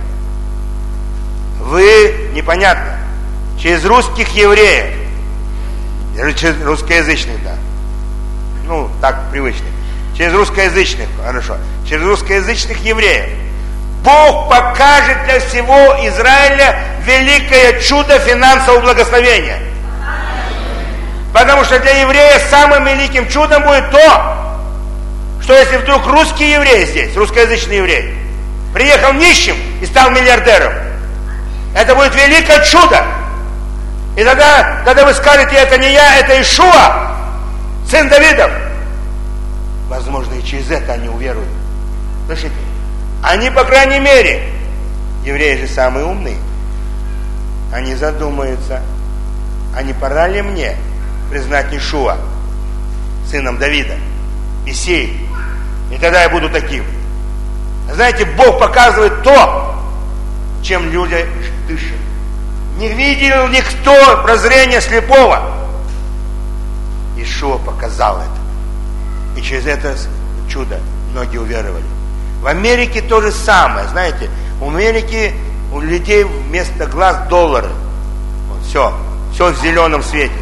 Вы, непонятно, через русских евреев, через русскоязычных, да, так привычных, через русскоязычных, хорошо, через русскоязычных евреев, Бог покажет для всего Израиля великое чудо финансового благословения. Потому что для еврея самым великим чудом будет то, что если вдруг русский еврей здесь, русскоязычный еврей, приехал нищим и стал миллиардером, это будет великое чудо. И тогда, когда вы скажете, это не я, это Ишуа, сын Давидов, возможно, и через это они уверуют. Слышите? Они, по крайней мере, евреи же самые умные, они задумаются, а не пора ли мне признать Ишуа сыном Давида, Исеей. И тогда я буду таким. Знаете, Бог показывает то, чем люди дышат. Не видел никто прозрения слепого. Иешуа показал это. И через это чудо многие уверовали. В Америке то же самое. Знаете, в Америке у людей вместо глаз доллары. Вот, все в зеленом свете.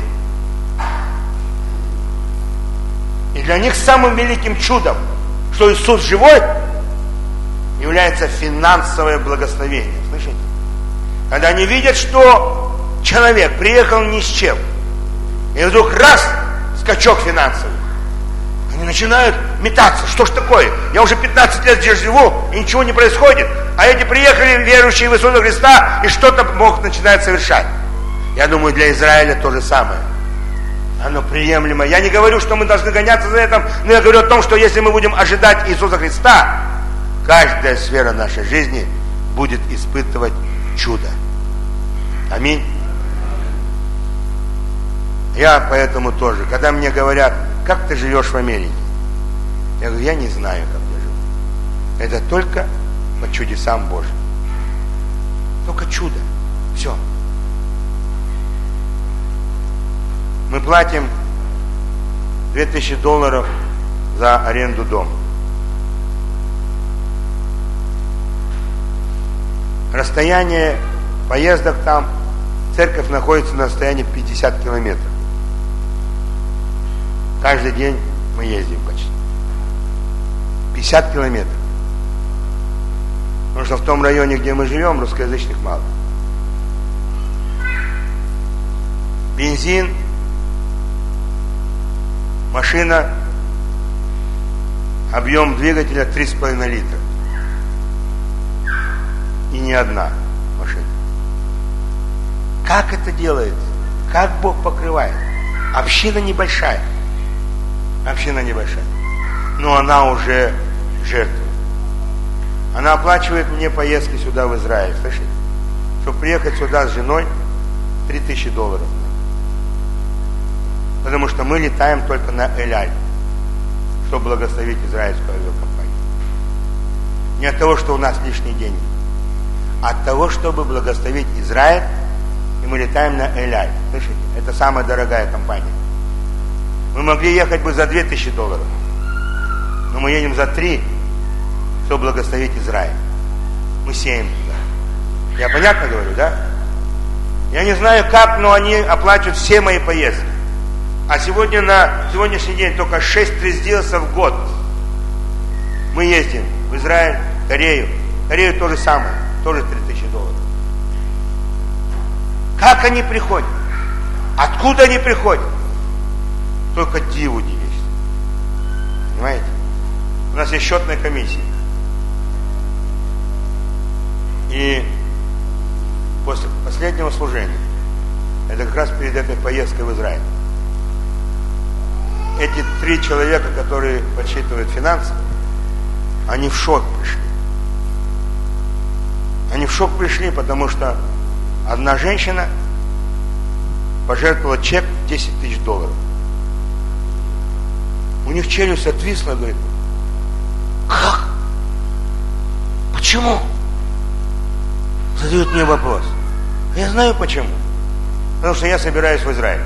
И для них самым великим чудом, что Иисус живой, является финансовое благословение. Слышите? Когда они видят, что человек приехал ни с чем, и вдруг раз, скачок финансовый, они начинают метаться. Что ж такое? Я уже 15 лет здесь живу, и ничего не происходит. А эти приехали, верующие в Иисуса Христа, и что-то могут начинать совершать. Я думаю, для Израиля то же самое. Оно приемлемо. Я не говорю, что мы должны гоняться за этим, но я говорю о том, что если мы будем ожидать Иисуса Христа, каждая сфера нашей жизни будет испытывать чудо. Аминь. Я поэтому тоже, когда мне говорят, как ты живешь в Америке, я говорю, я не знаю, как я живу. Это только по чудесам Божьим. Только чудо. Все. Мы платим $2000 за аренду дома. Расстояние поездок там, церковь находится на расстоянии 50 километров. Каждый день мы ездим почти. 50 километров. Потому что в том районе, где мы живем, русскоязычных мало. Бензин, машина, объем двигателя 3,5 литра. И не одна машина. Как это делается? Как Бог покрывает? Община небольшая. Община небольшая. Но она уже жертвует. Она оплачивает мне поездки сюда в Израиль. Слышите? Чтобы приехать сюда с женой, $3000. Потому что мы летаем только на Эль-Аль, чтобы благословить израильскую авиакомпанию. Не от того, что у нас лишние деньги, а от того, чтобы благословить Израиль, и мы летаем на Эль-Аль. Слышите? Это самая дорогая компания. Мы могли ехать бы за $2000, но мы едем за 3, чтобы благословить Израиль. Мы сеем туда. Я понятно говорю, да? Я не знаю как, но они оплачивают все мои поездки. А сегодня на сегодняшний день только 6 резиденций в год. Мы ездим в Израиль, Корею. Корею то же самое, тоже $3000. Как они приходят? Откуда они приходят? Только диву удивишься. Понимаете? У нас есть счетная комиссия. И после последнего служения, это как раз перед этой поездкой в Израиль, эти 3 человека, которые подсчитывают финансы, они в шок пришли. Они в шок пришли, потому что одна женщина пожертвовала чек $10 000. У них челюсть отвисла, говорит, как? Почему? Задают мне вопрос. Я знаю почему. Потому что я собираюсь в Израиль.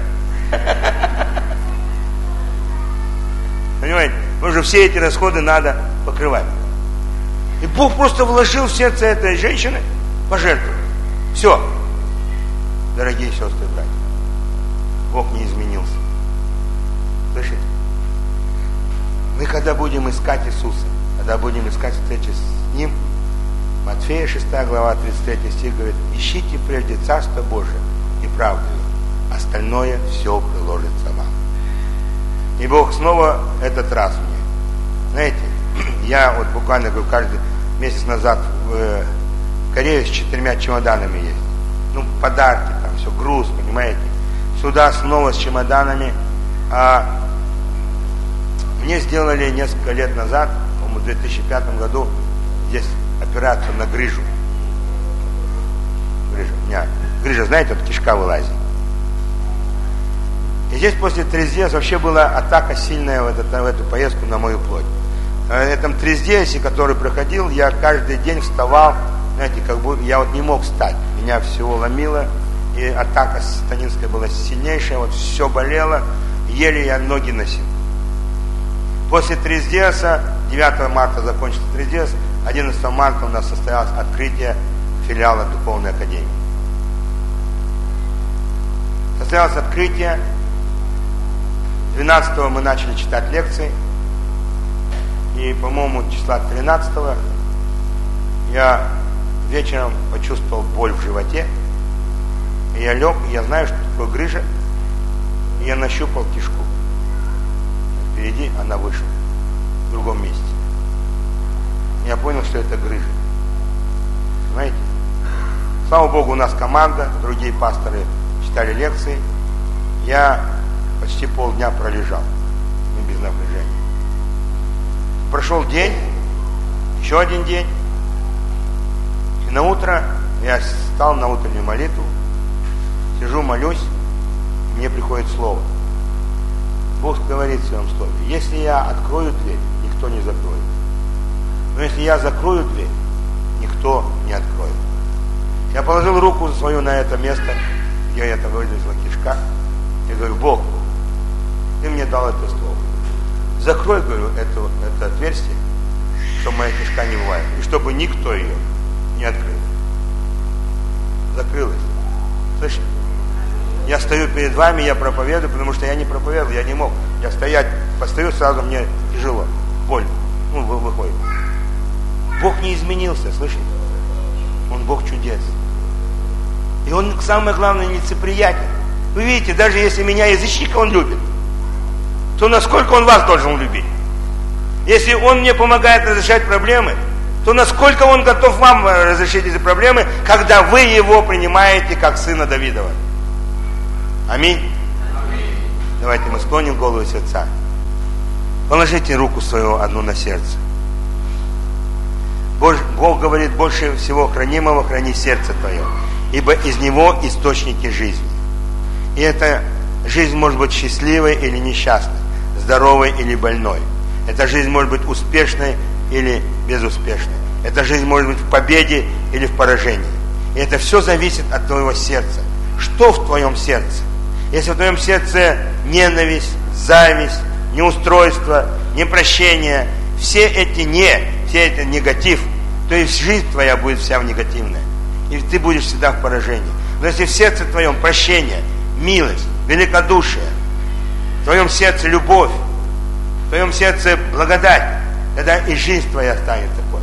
Понимаете? Потому что все эти расходы надо покрывать. И Бог просто вложил в сердце этой женщины пожертвовать. Все. Дорогие сестры и братья, Бог не изменился. Слышите? Мы когда будем искать Иисуса, когда будем искать встречи с Ним, Матфея 6 глава 33 стих говорит, ищите прежде Царство Божие и правду, остальное все приложится вам. И Бог снова этот раз мне. Знаете, я вот буквально говорю, каждый месяц назад в Корею с 4 чемоданами ездил. Ну, подарки, там все, груз, понимаете. Сюда снова с чемоданами. А мне сделали несколько лет назад, по-моему, в 2005 году, здесь операцию на грыжу. Грыжа, знаете, вот кишка вылазит. И здесь после Трездеса вообще была атака сильная в эту поездку на мою плоть. В этом Трездесе, который проходил, я каждый день вставал, знаете, как бы я вот не мог встать. Меня всего ломило, и атака сатанинская была сильнейшая, вот все болело, еле я ноги носил. После Трездеса, 9 марта закончился Трездес, 11 марта у нас состоялось открытие филиала Духовной Академии. Состоялось открытие, 12-го мы начали читать лекции, и, по-моему, числа 13-го я вечером почувствовал боль в животе, и я лег, и я знаю, что такое грыжа, и я нащупал кишку. Впереди она вышла, в другом месте. Я понял, что это грыжа. Знаете? Слава Богу, у нас команда, другие пасторы читали лекции. Я почти полдня пролежал, без напряжения. Прошел день, еще один день. И на утро я встал на утреннюю молитву, сижу, молюсь, и мне приходит слово. Бог говорит в своем слове: если я открою дверь, никто не закроет. Но если я закрою дверь, никто не откроет. Я положил руку свою на это место, где это вылезла кишка. Я говорю: Бог, ты мне дал это слово. Закрой, говорю, это отверстие, чтобы моя кишка не бывает, и чтобы никто ее не открыл. Закрылась. Слышите? Я стою перед вами, я проповедую, потому что я не проповедовал, я не мог. Я постою сразу, мне тяжело, боль, выходит. Бог не изменился, слышите? Он Бог чудес. И Он, самое главное, нелицеприятен. Вы видите, даже если меня язычника Он любит, то насколько Он вас должен любить? Если Он мне помогает разрешать проблемы, то насколько Он готов вам разрешить эти проблемы, когда вы Его принимаете как сына Давидова? Аминь. Аминь. Давайте мы склоним голову и сердца. Положите руку свою одну на сердце. Бог говорит: больше всего хранимого храни сердце твое, ибо из него источники жизни. И эта жизнь может быть счастливой или несчастной, здоровой или больной. Эта жизнь может быть успешной или безуспешной. Эта жизнь может быть в победе или в поражении. И это все зависит от твоего сердца. Что в твоем сердце? Если в твоем сердце ненависть, зависть, неустройство, непрощение, все эти негатив, то есть жизнь твоя будет вся негативная. И ты будешь всегда в поражении. Но если в сердце твоем прощение, милость, великодушие, в твоем сердце любовь, в твоем сердце благодать, тогда и жизнь твоя станет такой.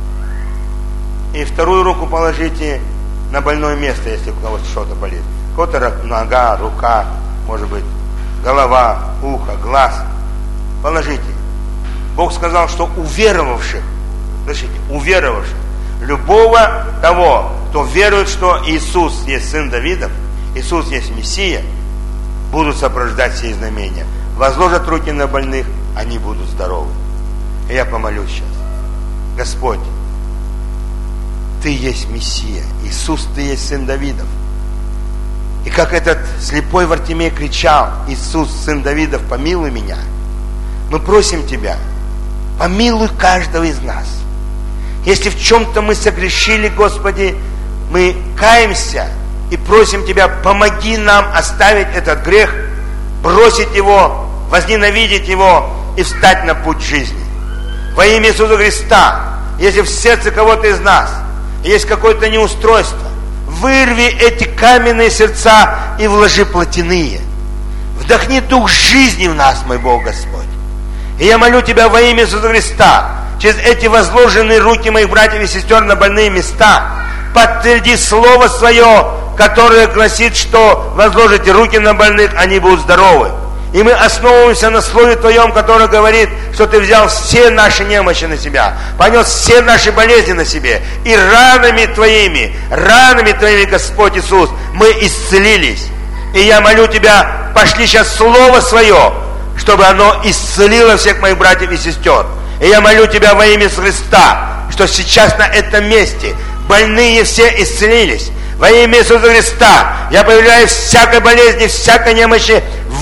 И вторую руку положите на больное место, если у кого-то что-то болит. У кого-то нога, рука, может быть, голова, ухо, глаз. Положите. Бог сказал, что уверовавших, слышите, уверовавших, любого того, кто верует, что Иисус есть Сын Давидов, Иисус есть Мессия, будут сопровождать все знамения. Возложат руки на больных, они будут здоровы. И я помолюсь сейчас. Господь, Ты есть Мессия. Иисус, Ты есть Сын Давидов. И как этот слепой Вартимей кричал: Иисус, Сын Давидов, помилуй меня. Мы просим Тебя, помилуй каждого из нас. Если в чем-то мы согрешили, Господи, мы каемся и просим Тебя, помоги нам оставить этот грех, бросить его, возненавидеть его и встать на путь жизни. Во имя Иисуса Христа, если в сердце кого-то из нас есть какое-то неустройство, вырви эти каменные сердца и вложи плотяные. Вдохни дух жизни в нас, мой Бог Господь. И я молю Тебя во имя Иисуса Христа, через эти возложенные руки моих братьев и сестер на больные места, подтверди Слово Свое, которое гласит, что возложите руки на больных, они будут здоровы. И мы основываемся на Слове Твоем, которое говорит, что Ты взял все наши немощи на Себя, понес все наши болезни на себе. И ранами Твоими, Господь Иисус, мы исцелились. И я молю Тебя, пошли сейчас Слово Свое, чтобы оно исцелило всех моих братьев и сестер. И я молю Тебя во имя Христа, что сейчас на этом месте больные все исцелились. Во имя Иисуса Христа я появляюсь всякой болезни, всякой немощи,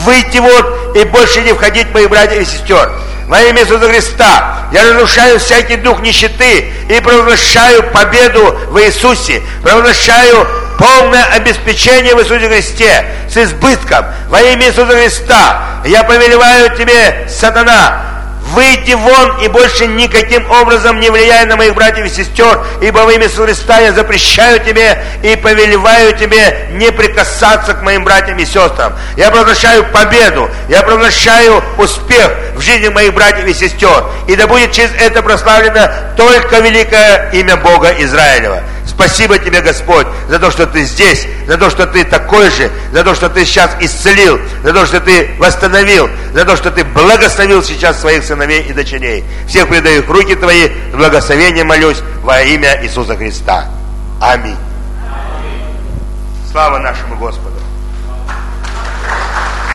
выйти вон и больше не входить, моих братьев и сестер. Во имя Иисуса Христа я разрушаю всякий дух нищеты и провозглашаю победу в Иисусе, провозглашаю полное обеспечение в Иисусе Христе с избытком. Во имя Иисуса Христа я повелеваю тебе, сатана, выйди вон и больше никаким образом не влияй на моих братьев и сестер, ибо во имя Иисуса Христа я запрещаю тебе и повелеваю тебе не прикасаться к моим братьям и сестрам. Я провозглашаю победу, я провозглашаю успех в жизни моих братьев и сестер. И да будет через это прославлено только великое имя Бога Израилева. Спасибо тебе, Господь, за то, что ты здесь, за то, что ты такой же, за то, что ты сейчас исцелил, за то, что ты восстановил, за то, что ты благословил сейчас своих сыновей и дочерей. Всех предаю в руки твои, с благословением молюсь во имя Иисуса Христа. Аминь. Слава нашему Господу.